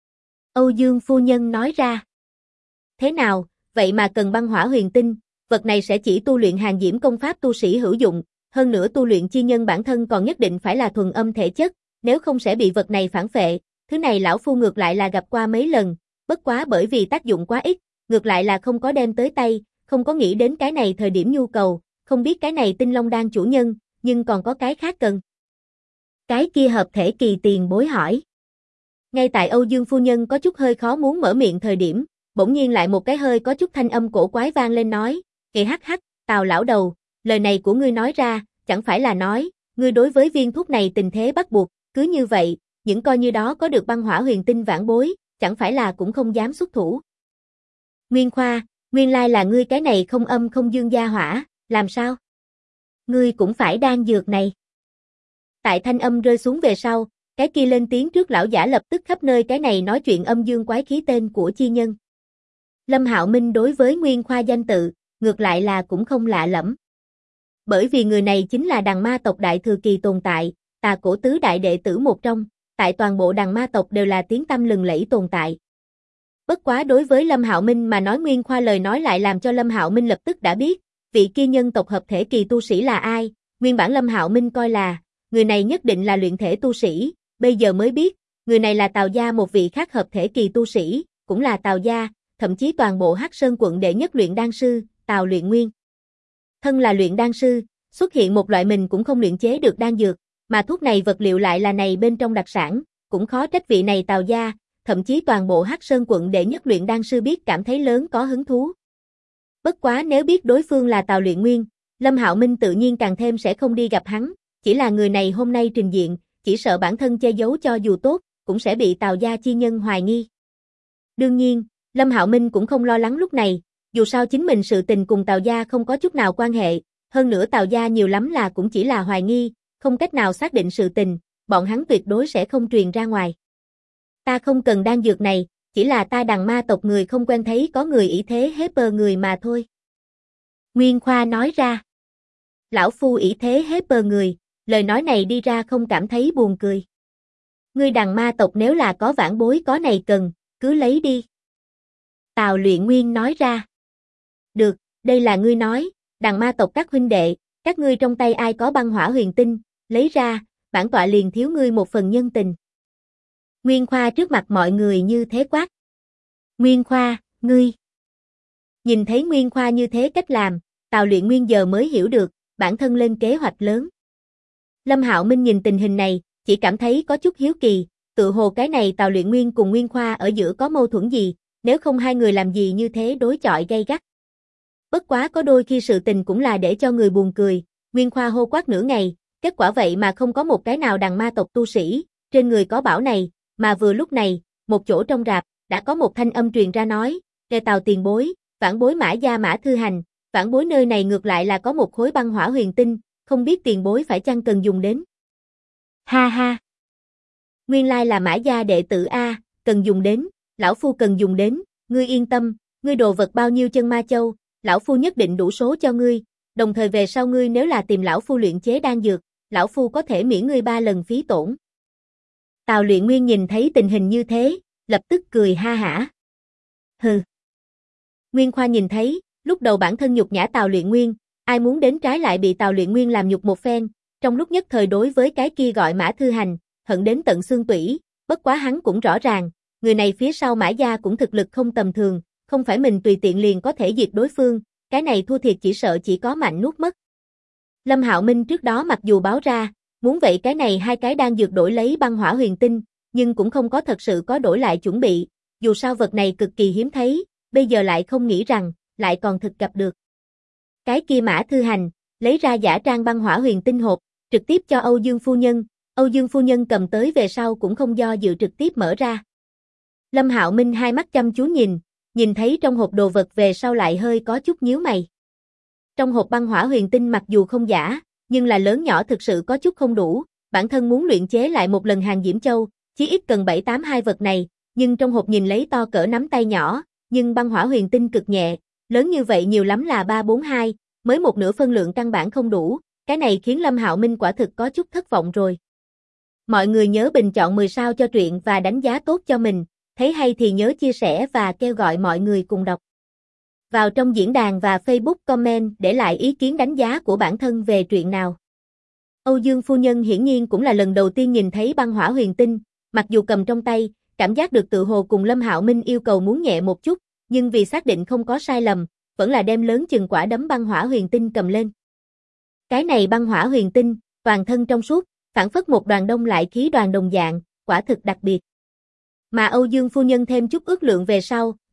Âu Dương phu nhân nói ra. Thế nào, vậy mà cần băng hỏa huyền tinh, vật này sẽ chỉ tu luyện hàng diễm công pháp tu sĩ hữu dụng, hơn nữa tu luyện chi nhân bản thân còn nhất định phải là thuần âm thể chất, nếu không sẽ bị vật này phản phệ, thứ này lão phu ngược lại là gặp qua mấy lần, bất quá bởi vì tác dụng quá ít, ngược lại là không có đem tới tay, không có nghĩ đến cái này thời điểm nhu cầu, không biết cái này tinh long đan chủ nhân, nhưng còn có cái khác cần. Cái kia hợp thể kỳ tiền bối hỏi. Ngay tại Âu Dương phu nhân có chút hơi khó muốn mở miệng thời điểm, bỗng nhiên lại một cái hơi có chút thanh âm cổ quái vang lên nói, kì hắc hắc, Tào lão đầu, lời này của ngươi nói ra, chẳng phải là nói, ngươi đối với viên thuốc này tình thế bắt buộc, cứ như vậy, những coi như đó có được băng hỏa huyền tinh vãn bối, chẳng phải là cũng không dám xuất thủ. Nguyên Khoa, nguyên lai là ngươi cái này không âm không dương gia hỏa, làm sao? Ngươi cũng phải đan dược này. Tại thanh âm rơi xuống về sau, cái kia lên tiếng trước lão giả lập tức khắp nơi cái này nói chuyện âm dương quái khí tên của chi nhân. Lâm Hạo Minh đối với Nguyên Khoa danh tự, ngược lại là cũng không lạ lẫm. Bởi vì người này chính là đằng ma tộc đại thừa kỳ tồn tại, Tà Cổ tứ đại đệ tử một trong, tại toàn bộ đằng ma tộc đều là tiếng tăm lừng lẫy tồn tại. Bất quá đối với Lâm Hạo Minh mà nói Nguyên Khoa lời nói lại làm cho Lâm Hạo Minh lập tức đã biết, vị kia nhân tộc hợp thể kỳ tu sĩ là ai, nguyên bản Lâm Hạo Minh coi là, người này nhất định là luyện thể tu sĩ, bây giờ mới biết, người này là Tào gia một vị khác hợp thể kỳ tu sĩ, cũng là Tào gia, thậm chí toàn bộ Hắc Sơn quận đệ nhất luyện đan sư, Tào Luyện Nguyên. Thân là luyện đan sư, xuất hiện một loại mình cũng không luyện chế được đan dược, mà thuốc này vật liệu lại là này bên trong đặc sản, cũng khó trách vị này Tào gia, thậm chí toàn bộ Hắc Sơn quận đệ nhất luyện đan sư biết cảm thấy lớn có hứng thú. Bất quá nếu biết đối phương là Tào Luyện Nguyên, Lâm Hạo Minh tự nhiên càng thêm sẽ không đi gặp hắn, chỉ là người này hôm nay trình diện, chỉ sợ bản thân che giấu cho dù tốt, cũng sẽ bị Tào gia chi nhân hoài nghi. Đương nhiên, Lâm Hạo Minh cũng không lo lắng lúc này, dù sao chính mình sự tình cùng Tào gia không có chút nào quan hệ, hơn nữa Tào gia nhiều lắm là cũng chỉ là hoài nghi, không cách nào xác định sự tình, bọn hắn tuyệt đối sẽ không truyền ra ngoài. Ta không cần đan dược này, chỉ là ta đằng ma tộc người không quen thấy có người ỷ thế hế bờ người mà thôi. Nguyên Khoa nói ra. Lão phu ỷ thế hế bờ người, lời nói này đi ra không cảm thấy buồn cười. Ngươi đằng ma tộc nếu là có vãn bối có này cần, cứ lấy đi. Tào Luyện Nguyên nói ra. Được, đây là ngươi nói, đằng ma tộc các huynh đệ, các ngươi trong tay ai có băng hỏa huyền tinh, lấy ra, bản tọa liền thiếu ngươi một phần nhân tình. Nguyên Khoa trước mặt mọi người như thế quát. Nguyên Khoa, ngươi. Nhìn thấy Nguyên Khoa như thế cách làm, Tào Luyện Nguyên giờ mới hiểu được, bản thân lên kế hoạch lớn. Lâm Hạo Minh nhìn tình hình này, chỉ cảm thấy có chút hiếu kỳ, tự hồ cái này Tào Luyện Nguyên cùng Nguyên Khoa ở giữa có mâu thuẫn gì, nếu không hai người làm gì như thế đối chọi gay gắt. Bất quá có đôi khi sự tình cũng là để cho người buồn cười, Nguyên Khoa hô quát nửa ngày, kết quả vậy mà không có một cái nào đằng ma tộc tu sĩ, trên người có bảo này, mà vừa lúc này, một chỗ trong rạp, đã có một thanh âm truyền ra nói, Kề Tào tiền bối, vãn bối Mã gia Mã Thư Hành, vãn bối nơi này ngược lại là có một khối băng hỏa huyền tinh, không biết tiền bối phải chăng cần dùng đến. Ha ha. Nguyên lai là Mã gia đệ tử A, cần dùng đến, lão phu cần dùng đến, ngươi yên tâm, ngươi đồ vật bao nhiêu chân ma châu, lão phu nhất định đủ số cho ngươi, đồng thời về sau ngươi nếu là tìm lão phu luyện chế đan dược, lão phu có thể miễn ngươi 3 lần phí tổn. Tào Luyện Nguyên nhìn thấy tình hình như thế, lập tức cười ha hả. Hừ. Nguyên Khoa nhìn thấy, lúc đầu bản thân nhục nhã Tào Luyện Nguyên, ai muốn đến trái lại bị Tào Luyện Nguyên làm nhục một phen, trong lúc nhất thời đối với cái kia gọi Mã Thư Hành, hận đến tận xương tủy, bất quá hắn cũng rõ ràng, người này phía sau Mã gia cũng thực lực không tầm thường, không phải mình tùy tiện liền có thể diệt đối phương, cái này thua thiệt chỉ sợ chỉ có mạnh nuốt mất. Lâm Hạo Minh trước đó mặc dù báo ra, muốn vậy cái này hai cái đang dược đổi lấy băng hỏa huyền tinh, nhưng cũng không có thật sự có đổi lại chuẩn bị, dù sao vật này cực kỳ hiếm thấy, bây giờ lại không nghĩ rằng, lại còn thực gặp được. Cái kia Mã Thư Hành, lấy ra giả trang băng hỏa huyền tinh hộp, trực tiếp cho Âu Dương phu nhân, Âu Dương phu nhân cầm tới về sau cũng không do dự trực tiếp mở ra. Lâm Hạo Minh hai mắt chăm chú nhìn thấy trong hộp đồ vật về sau lại hơi có chút nhíu mày. Trong hộp băng hỏa huyền tinh mặc dù không giả, nhưng là lớn nhỏ thực sự có chút không đủ, bản thân muốn luyện chế lại một lần hàng Diễm Châu, chí ít cần 7-8 vật này, nhưng trong hộp nhìn lấy to cỡ nắm tay nhỏ, nhưng băng hỏa huyền tinh cực nhẹ, lớn như vậy nhiều lắm là 3-4 mới một nửa phân lượng căn bản không đủ, cái này khiến Lâm Hạo Minh quả thực có chút thất vọng rồi. Mọi người nhớ bình chọn 10 sao cho truyện và đánh giá tốt cho mình, thấy hay thì nhớ chia sẻ và kêu gọi mọi người cùng đọc. Vào trong diễn đàn và Facebook comment để lại ý kiến đánh giá của bản thân về truyện nào. Âu Dương phu nhân hiển nhiên cũng là lần đầu tiên nhìn thấy băng hỏa huyền tinh, mặc dù cầm trong tay, cảm giác được tự hồ cùng Lâm Hạo Minh yêu cầu muốn nhẹ một chút, nhưng vì xác định không có sai lầm, vẫn là đem lớn chừng quả đấm băng hỏa huyền tinh cầm lên. Cái này băng hỏa huyền tinh, toàn thân trong suốt, phảng phất một đoàn đông lại khí đoàn đồng dạng, quả thực đặc biệt. Mà Âu Dương phu nhân thêm chút ước lượng về sau,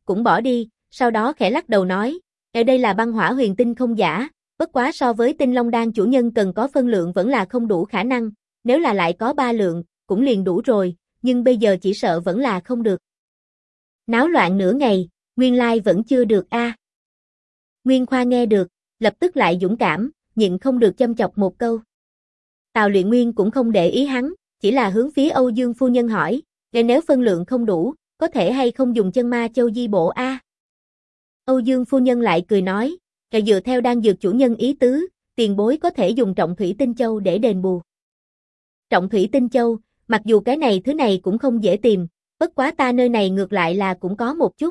cũng bỏ đi, sau đó khẽ lắc đầu nói, ở đây là băng hỏa huyền tinh không giả, bất quá so với tinh long đan chủ nhân cần có phân lượng vẫn là không đủ khả năng, nếu là lại có 3 lượng, cũng liền đủ rồi, nhưng bây giờ chỉ sợ vẫn là không được. Náo loạn nửa ngày, nguyên lai vẫn chưa được a. Nguyên Khoa nghe được, lập tức lại dũng cảm, nhịn không được châm chọc một câu. Tào Luyện Nguyên cũng không để ý hắn, chỉ là hướng phía Âu Dương phu nhân hỏi, nếu phân lượng không đủ, có thể hay không dùng chân ma châu di bộ a? Âu Dương phu nhân lại cười nói, dựa theo đan dược chủ nhân ý tứ, tiền bối có thể dùng trọng thủy tinh châu để đền bù. Trọng thủy tinh châu, mặc dù cái này thứ này cũng không dễ tìm, bất quá ta nơi này ngược lại là cũng có một chút.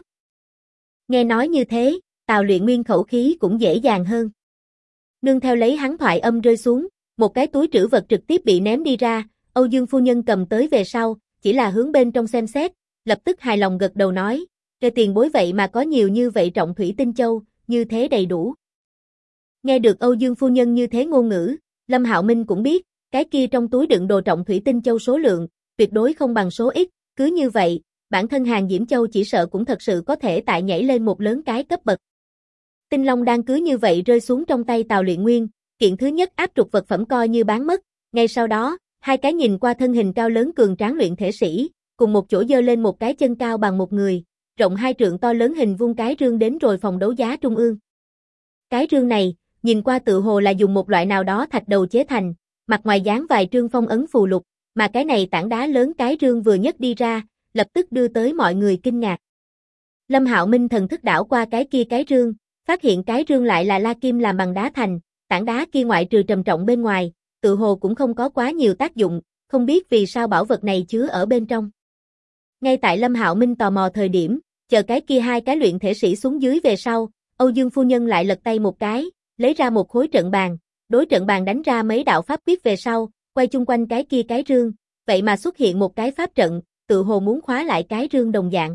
Nghe nói như thế, Tào Luyện Nguyên khẩu khí cũng dễ dàng hơn. Nương theo lấy hắn thoại âm rơi xuống, một cái túi trữ vật trực tiếp bị ném đi ra, Âu Dương phu nhân cầm tới về sau, chỉ là hướng bên trong xem xét, lập tức hài lòng gật đầu nói, cái tiền bối vậy mà có nhiều như vậy trọng thủy tinh châu, như thế đầy đủ. Nghe được Âu Dương phu nhân như thế ngôn ngữ, Lâm Hạo Minh cũng biết, cái kia trong túi đựng đồ trọng thủy tinh châu số lượng, tuyệt đối không bằng số ít, cứ như vậy, bản thân Hàng Diễm Châu chỉ sợ cũng thật sự có thể tại nhảy lên một lớn cái cấp bậc. Tinh Long đan cứ như vậy rơi xuống trong tay Tào Luyện Nguyên, kiện thứ nhất áp trục vật phẩm coi như bán mất, ngay sau đó, hai cái nhìn qua thân hình cao lớn cường tráng luyện thể sĩ, cùng một chỗ giơ lên một cái chân cao bằng một người, rộng 2 trượng to lớn hình vuông cái rương đến rồi phòng đấu giá trung ương. Cái rương này, nhìn qua tự hồ là dùng một loại nào đó thạch đầu chế thành, mặt ngoài dán vài trương phong ấn phù lục, mà cái này tảng đá lớn cái rương vừa nhấc đi ra, lập tức đưa tới mọi người kinh ngạc. Lâm Hạo Minh thần thức đảo qua cái kia cái rương, phát hiện cái rương lại là la kim làm bằng đá thành, tảng đá kia ngoại trừ trầm trọng bên ngoài, tự hồ cũng không có quá nhiều tác dụng, không biết vì sao bảo vật này chứa ở bên trong. Ngay tại Lâm Hạo Minh tò mò thời điểm, chờ cái kia hai cái luyện thể sĩ xuống dưới về sau, Âu Dương phu nhân lại lật tay một cái, lấy ra một khối trận bàn, đối trận bàn đánh ra mấy đạo pháp quyết về sau, quay chung quanh cái kia cái rương, vậy mà xuất hiện một cái pháp trận, tự hồ muốn khóa lại cái rương đồng dạng.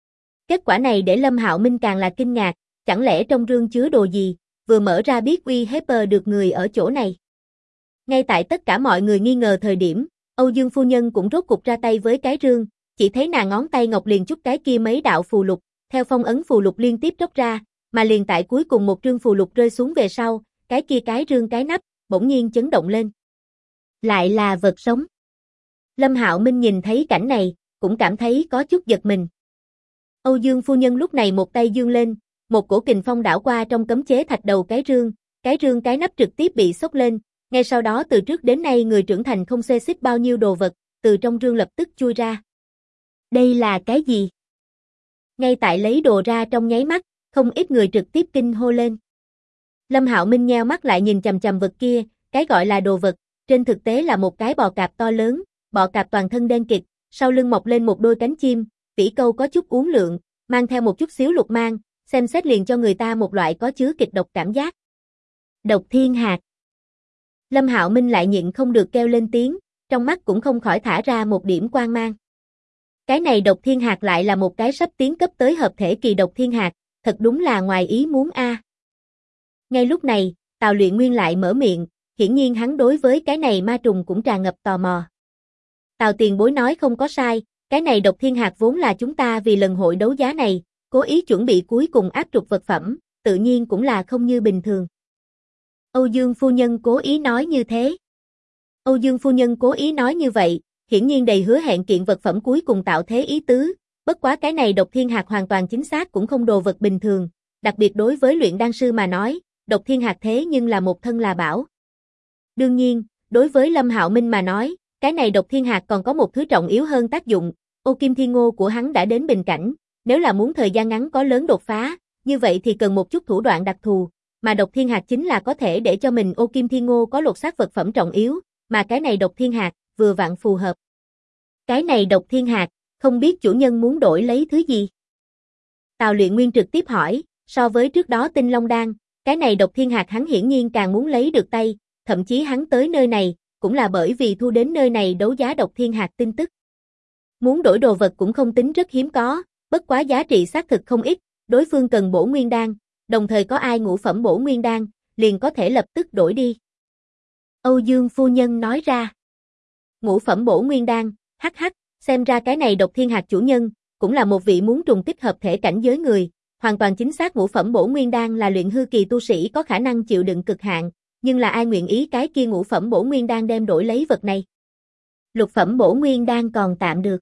Kết quả này để Lâm Hạo Minh càng là kinh ngạc, chẳng lẽ trong rương chứa đồ gì, vừa mở ra biết uy hiếp được người ở chỗ này. Ngay tại tất cả mọi người nghi ngờ thời điểm, Âu Dương phu nhân cũng rốt cục ra tay với cái rương, chỉ thấy nàng ngón tay ngọc liền chút cái kia mấy đạo phù lục, theo phong ấn phù lục liên tiếp tróc ra, mà liền tại cuối cùng một trương phù lục rơi xuống về sau, cái kia cái rương cái nắp, bỗng nhiên chấn động lên. Lại là vật sống. Lâm Hạo Minh nhìn thấy cảnh này, cũng cảm thấy có chút giật mình. Âu Dương phu nhân lúc này một tay giương lên, một cổ kình phong đảo qua trong cấm chế thạch đầu cái rương cái nắp trực tiếp bị xốc lên, ngay sau đó từ trước đến nay người trưởng thành không xê xích bao nhiêu đồ vật, từ trong rương lập tức chui ra. Đây là cái gì? Ngay tại lấy đồ ra trong nháy mắt, không ít người trực tiếp kinh hô lên. Lâm Hạo Minh nheo mắt lại nhìn chằm chằm vật kia, cái gọi là đồ vật, trên thực tế là một cái bò cạp to lớn, bò cạp toàn thân đen kịt, sau lưng mọc lên một đôi cánh chim, vĩ câu có chút uốn lượn, mang theo một chút xíu lục mang, xem xét liền cho người ta một loại có chứa kịch độc cảm giác. Độc thiên hạt. Lâm Hạo Minh lại nhịn không được kêu lên tiếng, trong mắt cũng không khỏi thả ra một điểm quang mang. Cái này độc thiên hạt lại là một cái sắp tiến cấp tới hợp thể kỳ độc thiên hạt, thật đúng là ngoài ý muốn a. Ngay lúc này, Tào Luyện Nguyên lại mở miệng, hiển nhiên hắn đối với cái này ma trùng cũng tràn ngập tò mò. Tào tiền bối nói không có sai, cái này độc thiên hạt vốn là chúng ta vì lần hội đấu giá này, cố ý chuẩn bị cuối cùng áp trục vật phẩm, tự nhiên cũng là không như bình thường. Âu Dương phu nhân cố ý nói như thế. Âu Dương phu nhân cố ý nói như vậy, hiển nhiên đầy hứa hẹn kiện vật phẩm cuối cùng tạo thế ý tứ, bất quá cái này độc thiên hạt hoàn toàn chính xác cũng không đồ vật bình thường, đặc biệt đối với luyện đan sư mà nói, độc thiên hạt thế nhưng là một thân là bảo. Đương nhiên, đối với Lâm Hạo Minh mà nói, cái này độc thiên hạt còn có một thứ trọng yếu hơn tác dụng, ô kim thiên ngô của hắn đã đến bình cảnh, nếu là muốn thời gian ngắn có lớn đột phá, như vậy thì cần một chút thủ đoạn đặc thù, mà độc thiên hạt chính là có thể để cho mình ô kim thiên ngô có lột xác vật phẩm trọng yếu, mà cái này độc thiên hạt vừa vặn phù hợp. Cái này độc thiên hạt, không biết chủ nhân muốn đổi lấy thứ gì? Tào Luyện Nguyên trực tiếp hỏi, so với trước đó tinh long đan, cái này độc thiên hạt hắn hiển nhiên càng muốn lấy được tay, thậm chí hắn tới nơi này, cũng là bởi vì thu đến nơi này đấu giá độc thiên hạt tin tức. Muốn đổi đồ vật cũng không tính rất hiếm có, bất quá giá trị xác thực không ít, đối phương cần bổ nguyên đan, đồng thời có ai ngũ phẩm bổ nguyên đan, liền có thể lập tức đổi đi. Âu Dương phu nhân nói ra. Ngũ phẩm bổ nguyên đan, hắc hắc, xem ra cái này độc thiên hạt chủ nhân, cũng là một vị muốn trùng kích hợp thể cảnh giới người, hoàn toàn chính xác ngũ phẩm bổ nguyên đan là luyện hư kỳ tu sĩ có khả năng chịu đựng cực hạn, nhưng là ai nguyện ý cái kia ngũ phẩm bổ nguyên đan đem đổi lấy vật này. Lục phẩm bổ nguyên đan còn tạm được.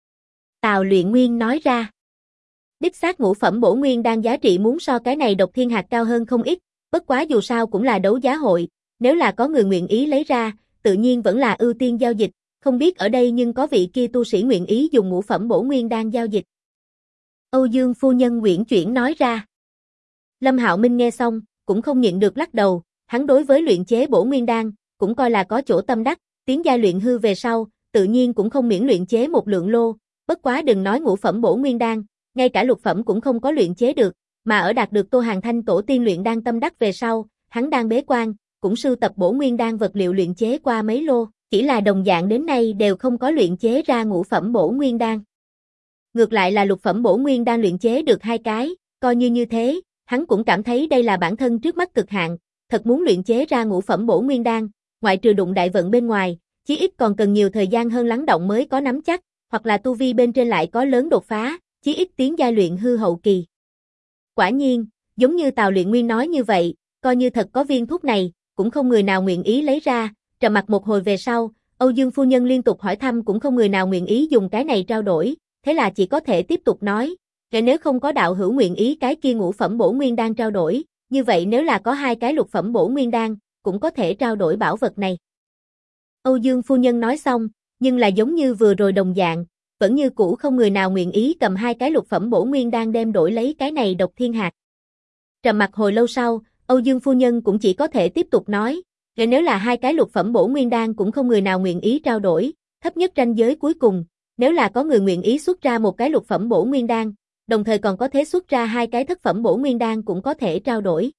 Tào Luyện Nguyên nói ra. Đích xác ngũ phẩm bổ nguyên đan giá trị muốn so cái này độc thiên hạt cao hơn không ít, bất quá dù sao cũng là đấu giá hội, nếu là có người nguyện ý lấy ra, tự nhiên vẫn là ưu tiên giao dịch, không biết ở đây nhưng có vị kia tu sĩ nguyện ý dùng ngũ phẩm bổ nguyên đan giao dịch. Âu Dương phu nhân uyển chuyển nói ra. Lâm Hạo Minh nghe xong, cũng không nhịn được lắc đầu, hắn đối với luyện chế bổ nguyên đan, cũng coi là có chỗ tâm đắc, tiến giai luyện hư về sau, tự nhiên cũng không miễn luyện chế một lượng lô, bất quá đừng nói ngũ phẩm bổ nguyên đan, ngay cả lục phẩm cũng không có luyện chế được, mà ở đạt được Tô Hàn Thanh tổ tiên luyện đan tâm đắc về sau, hắn đang bế quan, cũng sưu tập bổ nguyên đan vật liệu luyện chế qua mấy lô, chỉ là đồng dạng đến nay đều không có luyện chế ra ngũ phẩm bổ nguyên đan. Ngược lại là lục phẩm bổ nguyên đan luyện chế được 2 cái, coi như thế, hắn cũng cảm thấy đây là bản thân trước mắt cực hạn, thật muốn luyện chế ra ngũ phẩm bổ nguyên đan, ngoại trừ đụng đại vận bên ngoài, chí ít còn cần nhiều thời gian hơn lắng động mới có nắm chắc, hoặc là tu vi bên trên lại có lớn đột phá, chí ít tiến giai luyện hư hậu kỳ. Quả nhiên, giống như Tào Luyện Nguyên nói như vậy, coi như thật có viên thuốc này, cũng không người nào nguyện ý lấy ra, trầm mặc một hồi về sau, Âu Dương phu nhân liên tục hỏi thăm cũng không người nào nguyện ý dùng cái này trao đổi, thế là chỉ có thể tiếp tục nói, nếu không có đạo hữu nguyện ý cái kia ngũ phẩm bổ nguyên đan trao đổi, như vậy nếu là có 2 cái lục phẩm bổ nguyên đan, cũng có thể trao đổi bảo vật này. Âu Dương phu nhân nói xong, nhưng là giống như vừa rồi đồng dạng, vẫn như cũ không người nào nguyện ý cầm 2 cái lục phẩm bổ nguyên đan đem đổi lấy cái này độc thiên hạt. Trầm mặc hồi lâu sau, Âu Dương phu nhân cũng chỉ có thể tiếp tục nói, nếu là 2 cái lục phẩm bổ nguyên đan cũng không người nào nguyện ý trao đổi, thấp nhất ranh giới cuối cùng, nếu là có người nguyện ý xuất ra một cái lục phẩm bổ nguyên đan, đồng thời còn có thể xuất ra 2 cái thất phẩm bổ nguyên đan cũng có thể trao đổi.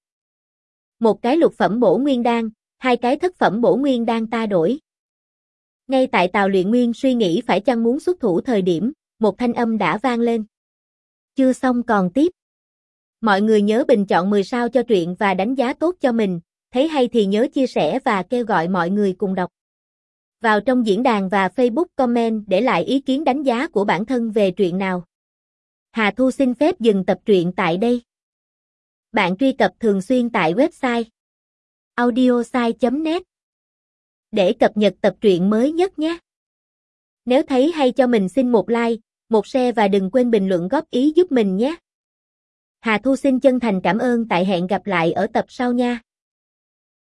Một cái lục phẩm bổ nguyên đan, 2 cái thất phẩm bổ nguyên đan ta đổi. Ngay tại Tào Luyện Nguyên suy nghĩ phải chăng muốn xuất thủ thời điểm, một thanh âm đã vang lên. Chưa xong còn tiếp. Mọi người nhớ bình chọn 10 sao cho truyện và đánh giá tốt cho mình, thấy hay thì nhớ chia sẻ và kêu gọi mọi người cùng đọc. Vào trong diễn đàn và Facebook comment để lại ý kiến đánh giá của bản thân về truyện nào. Hà Thu xin phép dừng tập truyện tại đây. Bạn truy cập thường xuyên tại website audiosai.net để cập nhật tập truyện mới nhất nhé. Nếu thấy hay cho mình xin một like, một share và đừng quên bình luận góp ý giúp mình nhé. Hà Thu xin chân thành cảm ơn, tại hẹn gặp lại ở tập sau nha.